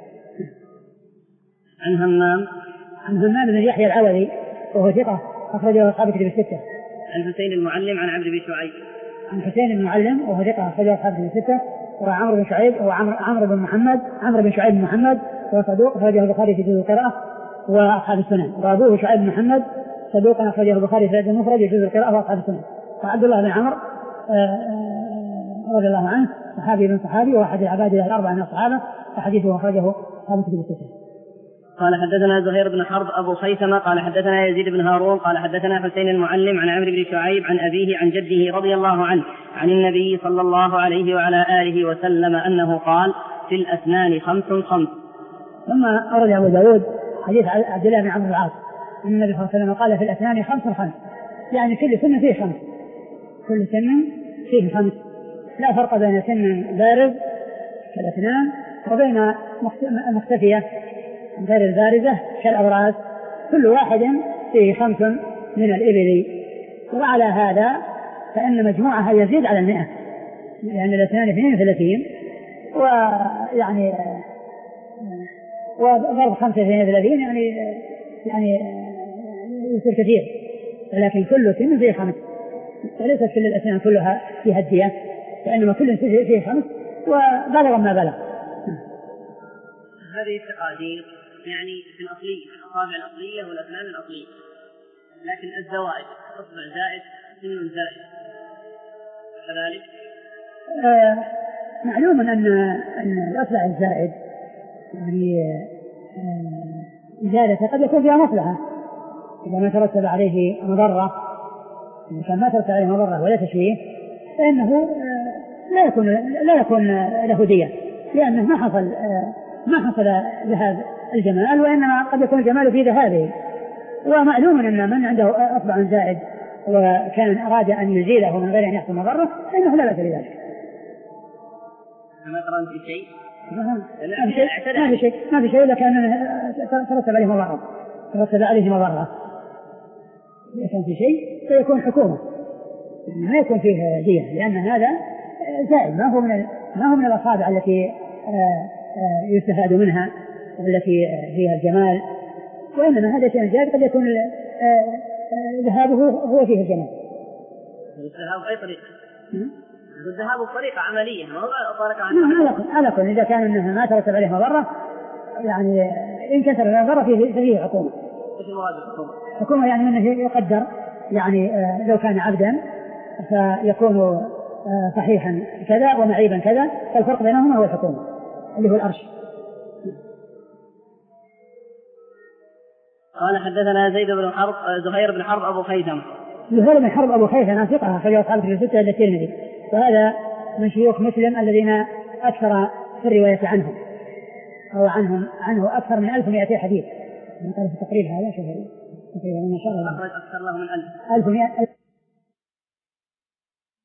عن همام
عن همام بن يحيى العوذي وهو ثقة أخرجه أصحاب الكتب الستة.
عن حسين المعلم عن عمرو بن شعيب.
عن حسين المعلم وهو ثقة أخرجه أصحاب الكتب الستة. وعمرو بن شعيب هو عمرو بن محمد عمرو بن شعيب بن محمد وهو صدوق أخرجه البخاري في جزء القراءة وأصحاب السنن. وأبوه شعيب بن محمد صدوق أخرجه البخاري في الأدب المفرد يجوز القراءة وأصحاب السنة. وعبد الله بن عمرو رضي الله عنه صحابي من صحابي وأحد العباد الأربعة من الصحابة وحديثه أخرجه أبو كتب الستة.
قال حدثنا زهير بن حرب أبو خيثمة قال حدثنا يزيد بن هارون قال حدثنا حسين المعلم عن عمرو بن شعيب عن أبيه عن جده رضي الله عنه عن النبي صلى الله عليه وعلى آله وسلم أنه قال في الأسنان خمس خمس.
ثم أورد أبو داود حديث عبد الله بن عمرو بن العاص أن النبي صلى الله عليه وسلم قال في الأسنان خمس خمس، يعني كل سن فيه خمس، كل سن فيه خمس، لا فرق بين سن بارز كالأسنان وبين مختفية غير البارزة كالأبراز، كل واحد فيه خمس من الإبل. وعلى هذا فإن مجموعها يزيد على المئة، لأن الأسنان اثنين وثلاثين ويعني وضرب خمسة اثنين وثلاثين يعني يعني يصير كثير، ولكن كل سن فيه خمس، وليست كل الأسنان كلها فيها الدية، وإنما كل سن فيه خمس وبلغ ما بلغ.
هذه التقادير يعني في الأصلية الأصابع الأصلية والأسنان الأصلية، لكن الزوائد أصبع زائد سن زائد كذلك.
آه معلوم أن أن الأصبع الزائد يعني آه زيادة قد يكون فيها مصلحة إذا ما ترتب عليه مضرة، إذا كان ما ترتب عليه مضرة ولا تشويه فإنه آه لا يكون لا يكون له دية، لأنه ما حصل آه ما حصل ذهاب الجمال، وإنما قد يكون الجمال في ذهابه. ومعلوم أن من عنده أصبع زائد وكان أراد أن يزيله من غير أن يحصل مضرة فإنه لا بأس بذلك.
ما ترى في شيء؟
ما في شيء ما في شيء ما في شيء إذا كان ترتب عليه مضرة ترتب عليه مضرة إذا كان في شيء فيكون حكومة، ما يكون فيه دية، لأن هذا زائد ما هو من ما هو من الأصابع التي يستفاد منها والتي فيها الجمال، وإنما هذا شيء زائد قد يكون ذهابه هو فيه الجمال.
الذهاب أي طريقة؟ الذهاب بطريقة عملية ما هو طريقة
عملية. على كل إذا كان إنها ما ترتب عليه مضرة يعني إن كسر المضرة فيه فيه حكومة.
إيش المراد بالحكومة؟
حكومة يعني أنه يقدر يعني لو كان عبدا فيكون صحيحا كذا ومعيبا كذا، فالفرق بينهما هو الحكومة اللي هو الأرش.
قال حدثنا زيد بن حرب زهير بن حرب أبو خيثمة.
زهير بن حرب أبو خيثمة ثقة أخرجه أصحاب الكتب الستة إلا الترمذي، وهذا من شيوخ مسلم الذين أكثر في الرواية عنهم أو عنهم عنه أكثر من ألف ومئتين حديث. من قال في التقريب هذا شوف تقريبا ما شاء الله
أخرج أكثر له من ألف
ألف ومئة